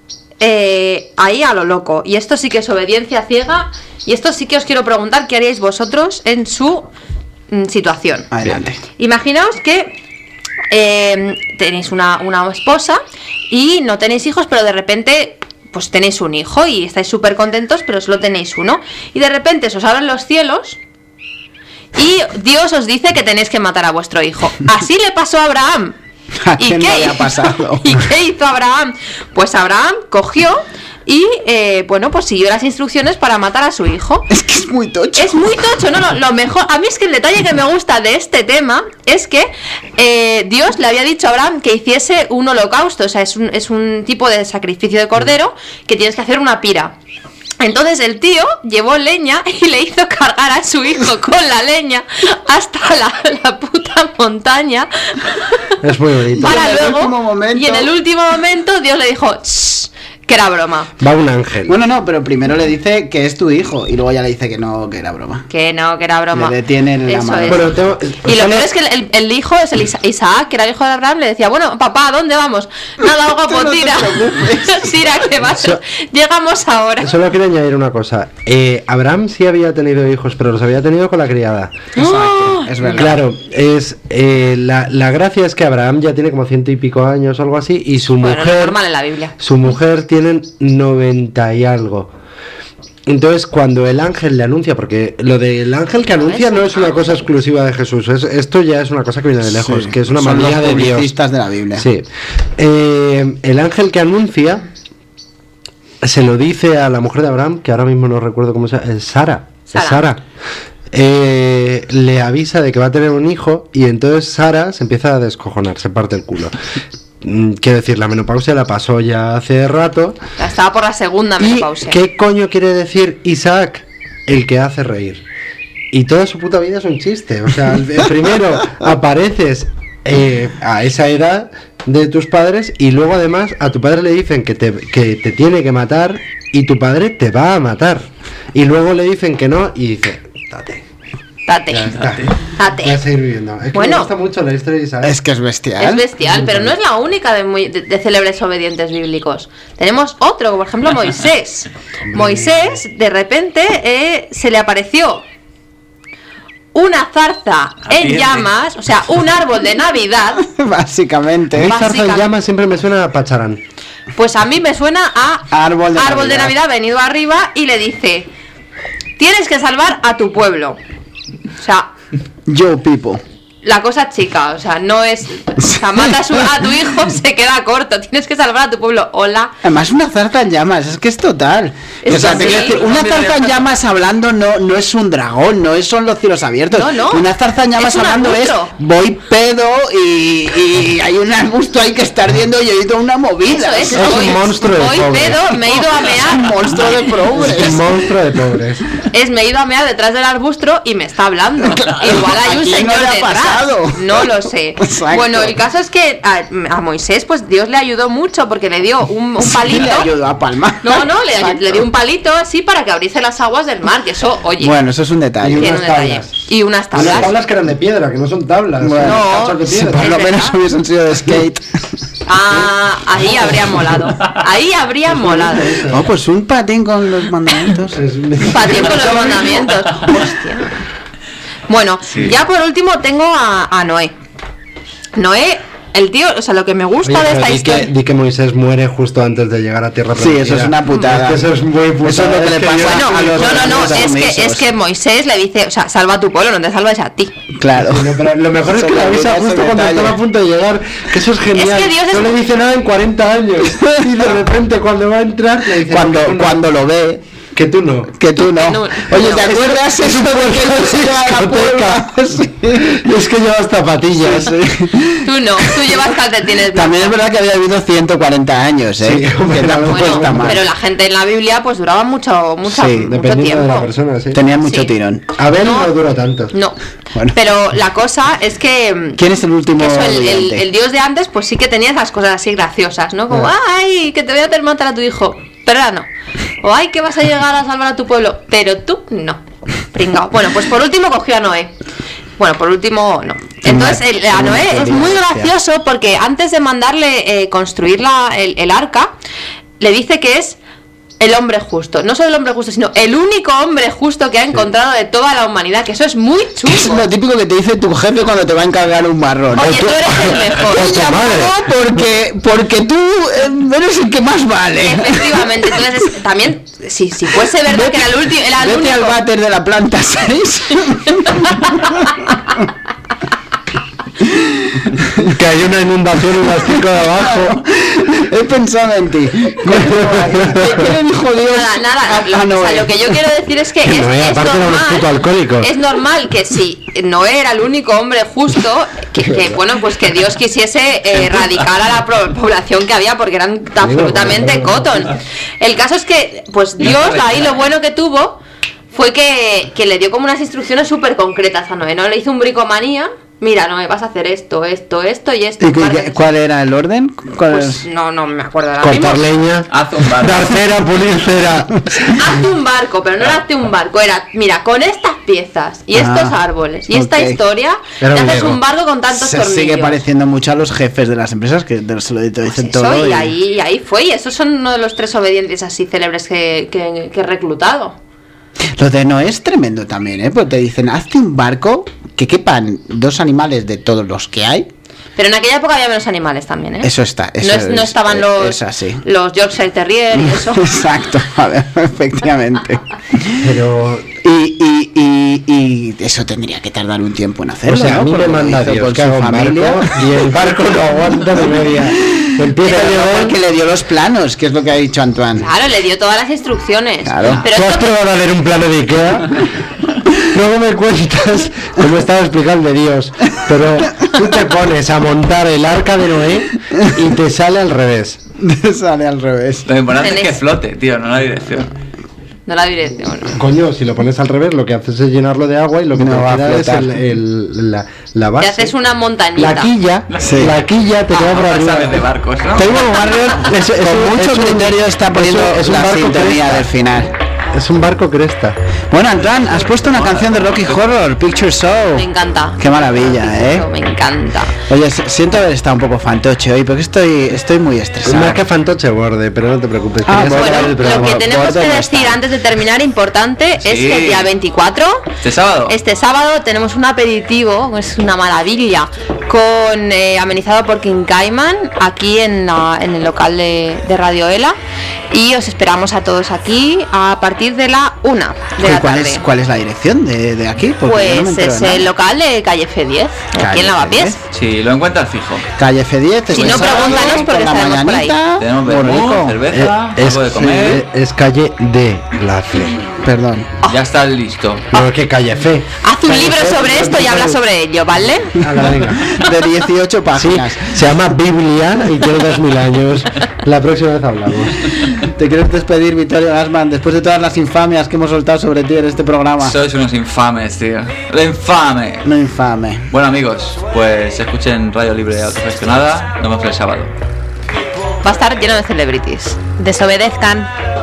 ahí a lo loco. Y esto sí que es obediencia ciega. Y esto sí que os quiero preguntar qué haríais vosotros en su situación. Adelante. Imaginaos que tenéis una esposa y no tenéis hijos, pero de repente pues tenéis un hijo y estáis súper contentos, pero solo tenéis uno. Y de repente se os abren los cielos y Dios os dice que tenéis que matar a vuestro hijo. Así le pasó a Abraham. ¿A quién no le ha pasado? ¿Y qué hizo Abraham? Pues Abraham cogió y pues siguió las instrucciones para matar a su hijo. Es que es muy tocho. Es muy tocho, no, lo mejor. A mí es que el detalle que me gusta de este tema es que Dios le había dicho a Abraham que hiciese un holocausto. O sea, es un tipo de sacrificio de cordero que tienes que hacer una pira. Entonces el tío llevó leña y le hizo cargar a su hijo con la leña hasta la puta montaña. Es muy bonito. Para luego, y en el último momento Dios le dijo que era broma. Va un ángel. Bueno, no, pero primero le dice que es tu hijo y luego ya le dice que no, que era broma. Que no, que era broma. Le detienen la mano. Bueno, y lo peor es que el hijo es Isaac, que era el hijo de Abraham, le decía, bueno, papá, ¿a dónde vamos? Nada, guapo, tira. Tira, que vas. Llegamos ahora. Solo quiero añadir una cosa. Abraham sí había tenido hijos, pero los había tenido con la criada. Exacto, es verdad. Claro, la gracia es que Abraham ya tiene como 100 y pico años o algo así, y su mujer... Es normal en la Biblia. Su mujer tienen 90 y algo. Entonces cuando el ángel le anuncia, porque lo del ángel que anuncia no es una cosa exclusiva de Jesús, esto ya es una cosa que viene de lejos, que es una manía de Dios. De la Biblia. Sí. El ángel que anuncia se lo dice a la mujer de Abraham, que ahora mismo no recuerdo cómo se llama, Sara. Le avisa de que va a tener un hijo y entonces Sara se empieza a descojonar, se parte el culo. Quiero decir, la menopausia la pasó ya hace rato. Estaba por la segunda menopausia. ¿Qué coño quiere decir Isaac? El que hace reír. Y toda su puta vida es un chiste. O sea, primero apareces a esa edad de tus padres y luego además a tu padre le dicen que te tiene que matar y tu padre te va a matar. Y luego le dicen que no y dice, date. Voy a seguir viviendo. Es que me gusta mucho la historia de Isaac. Es que es bestial. Es bestial, pero no es la única de célebres obedientes bíblicos. Tenemos otro, por ejemplo, Moisés. Moisés, de repente, se le apareció una zarza en llamas, o sea, un árbol de Navidad. Básicamente. Zarza en llamas siempre me suena a Pacharán. Pues a mí me suena a árbol de Navidad venido arriba y le dice: tienes que salvar a tu pueblo. O sea, people. La cosa chica, o sea, no es... O sea, matas a tu hijo, se queda corto. Tienes que salvar a tu pueblo. Hola. Además, una zarza en llamas, es que es total. O sea, te quiero decir, una zarza en llamas hablando no es un dragón, son los cielos abiertos. No. Una zarza en llamas hablando es voy pedo y hay un arbusto ahí que está ardiendo y hay toda una movida. Es un monstruo de pobres. Voy pedo, me he ido a mear. Es un monstruo de pobres. Es un monstruo de pobres. Me he ido a mear detrás del arbusto y me está hablando. Claro, igual hay un señor detrás. No lo sé. Exacto. Bueno, el caso es que a Moisés, pues Dios le ayudó mucho porque le dio un palito. Le ayudó a palmar. No, le dio un palito así para que abriese las aguas del mar. Que eso, oye. Bueno, eso es un detalle. Y unas tablas. Unas tablas que eran de piedra, que no son tablas. Bueno, por lo menos hubiesen sido de skate. Ahí habría molado. Oh, pues un patín con los mandamientos. Un patín con los mandamientos. Hostia. Bueno, ya por último tengo a Noé. Noé, el tío, o sea, lo que me gusta de esta historia... Di que Moisés muere justo antes de llegar a tierra prometida. Sí, eso es una putada. Eso es muy putada. Eso es lo que le pasa a los es que Moisés le dice, o sea, salva a tu pueblo, no te salves a ti. Claro. Sí, pero lo mejor es que le avisa justo cuando estaba a punto de llegar, que eso es genial. Es que Dios no le dice nada en 40 años. Y de repente cuando va a entrar le dice... Cuando lo ve... Que tú no. Oye, ¿te acuerdas eso de que no se lleva a la puerta? Es que llevas zapatillas. Tú no, tú llevas calcetines. También es verdad que había vivido 140 años, Sí, que tampoco está mal. Pero la gente en la Biblia pues duraba mucho dependiendo tiempo. de la persona, sí. Tenían mucho tirón. Abel no dura tanto. No. Bueno. Pero la cosa es que... ¿Quién es el último? El Dios de antes pues sí que tenía esas cosas así graciosas, ¿no? Como, ay, que te voy a hacer matar a tu hijo. Pero ahora no. O ay, que vas a llegar a salvar a tu pueblo. Pero tú no. Pringao. Bueno, pues por último cogió a Noé. Bueno, por último no. Entonces a Noé es muy gracioso porque antes de mandarle construir el arca, le dice que es el hombre justo. No solo el hombre justo, sino el único hombre justo que ha encontrado de toda la humanidad. Que eso es muy chulo. Es lo típico que te dice tu jefe cuando te va a encargar un marrón. Oye, tú eres el mejor. Te llamo porque tú eres el que más vale. Efectivamente. Entonces, también, si fuese verdad que era el último... Vete al váter de la planta 6. Que hay una inundación en las 5 de abajo. He pensado en ti. ¿Qué le dijo Dios? Nada. O sea, lo que yo quiero decir es que es normal que si Noé era el único hombre justo, que bueno, pues que Dios quisiese erradicar a la población que había, porque eran absolutamente cotton. El caso es que, pues Dios, ahí lo bueno que tuvo fue que le dio como unas instrucciones súper concretas a Noé, ¿no? Le hizo un bricomanía. Mira, no me vas a hacer esto y esto. ¿Y cuál era el orden? Pues no me acuerdo ahora Cortar leña, haz un barco. dar cera, pulir cera. Hazte un barco, pero no era hazte un barco, era, mira, con estas piezas y estos árboles y esta historia, te haces un barco con tantos tornillos. Sigue pareciendo mucho a los jefes de las empresas que se lo dicen todo. Y ahí fue, y esos son uno de los 3 obedientes así célebres que he reclutado. Lo de Noé es tremendo también, porque te dicen, hazte un barco que quepan 2 animales de todos los que hay. Pero en aquella época había menos animales también, ¿eh? Eso está. No estaban los Yorkshire Terrier y eso. Exacto, a ver, efectivamente. Pero... Y eso tendría que tardar un tiempo en hacerlo, o sea, a mí me manda Dios que haga un barco y el barco no aguanta de media. Empieza a llevar porque le dio los planos, que es lo que ha dicho Antoine. Claro, le dio todas las instrucciones. Claro. Pero ¿tú has probado a ver un plano de Ikea? Luego me cuentas cómo estaba explicando Dios, pero tú te pones a montar el arca de Noé y te sale al revés. Te sale al revés. Lo importante es que flote, tío, no la dirección. No la dirección. Coño, si lo pones al revés, lo que haces es llenarlo de agua y lo que te queda es la base. Te haces una montañita. La quilla te queda por arriba. Sabes de barcos, ¿no? Tengo con mucho criterio está poniendo la sintonía del final. Es un barco cresta. Bueno, Antoine, has puesto una canción de Rocky Horror, Picture Show. Me encanta. Qué maravilla, ¿eh? Me encanta. Oye, siento haber estado un poco fantoche hoy, porque estoy muy estresado. Más que fantoche borde, pero no te preocupes. Bueno, lo que tenemos que decir antes de terminar, importante, es que el día 24, este sábado tenemos un aperitivo, es una maravilla, con amenizado por King Cayman, aquí en el local de Radio Ela. Y os esperamos a todos aquí a partir de la 1 de la tarde. ¿Cuál es la dirección de aquí? Porque pues es el local de calle F10, aquí en Lavapiés. Sí, lo encuentras fijo. Calle F10. Si no, pregúntanos porque estaremos por ahí. Tenemos vermú, cerveza, algo de comer. Es calle de la F. Perdón. Ya está listo. No, que calle F. Haz un libro sobre esto y habla sobre ello, ¿vale? De 18 páginas. Sí, se llama Biblia y tiene 2000 años. La próxima vez hablamos. ¿Te quieres despedir, Vittorio Gassman, después de todas las infamias que hemos soltado sobre ti en este programa? Sois unos infames, tío. ¡Lo infame! No infame. Bueno, amigos, pues escuchen Radio Libre Autogestionada. Nos vemos el sábado. Va a estar lleno de celebrities. Desobedezcan.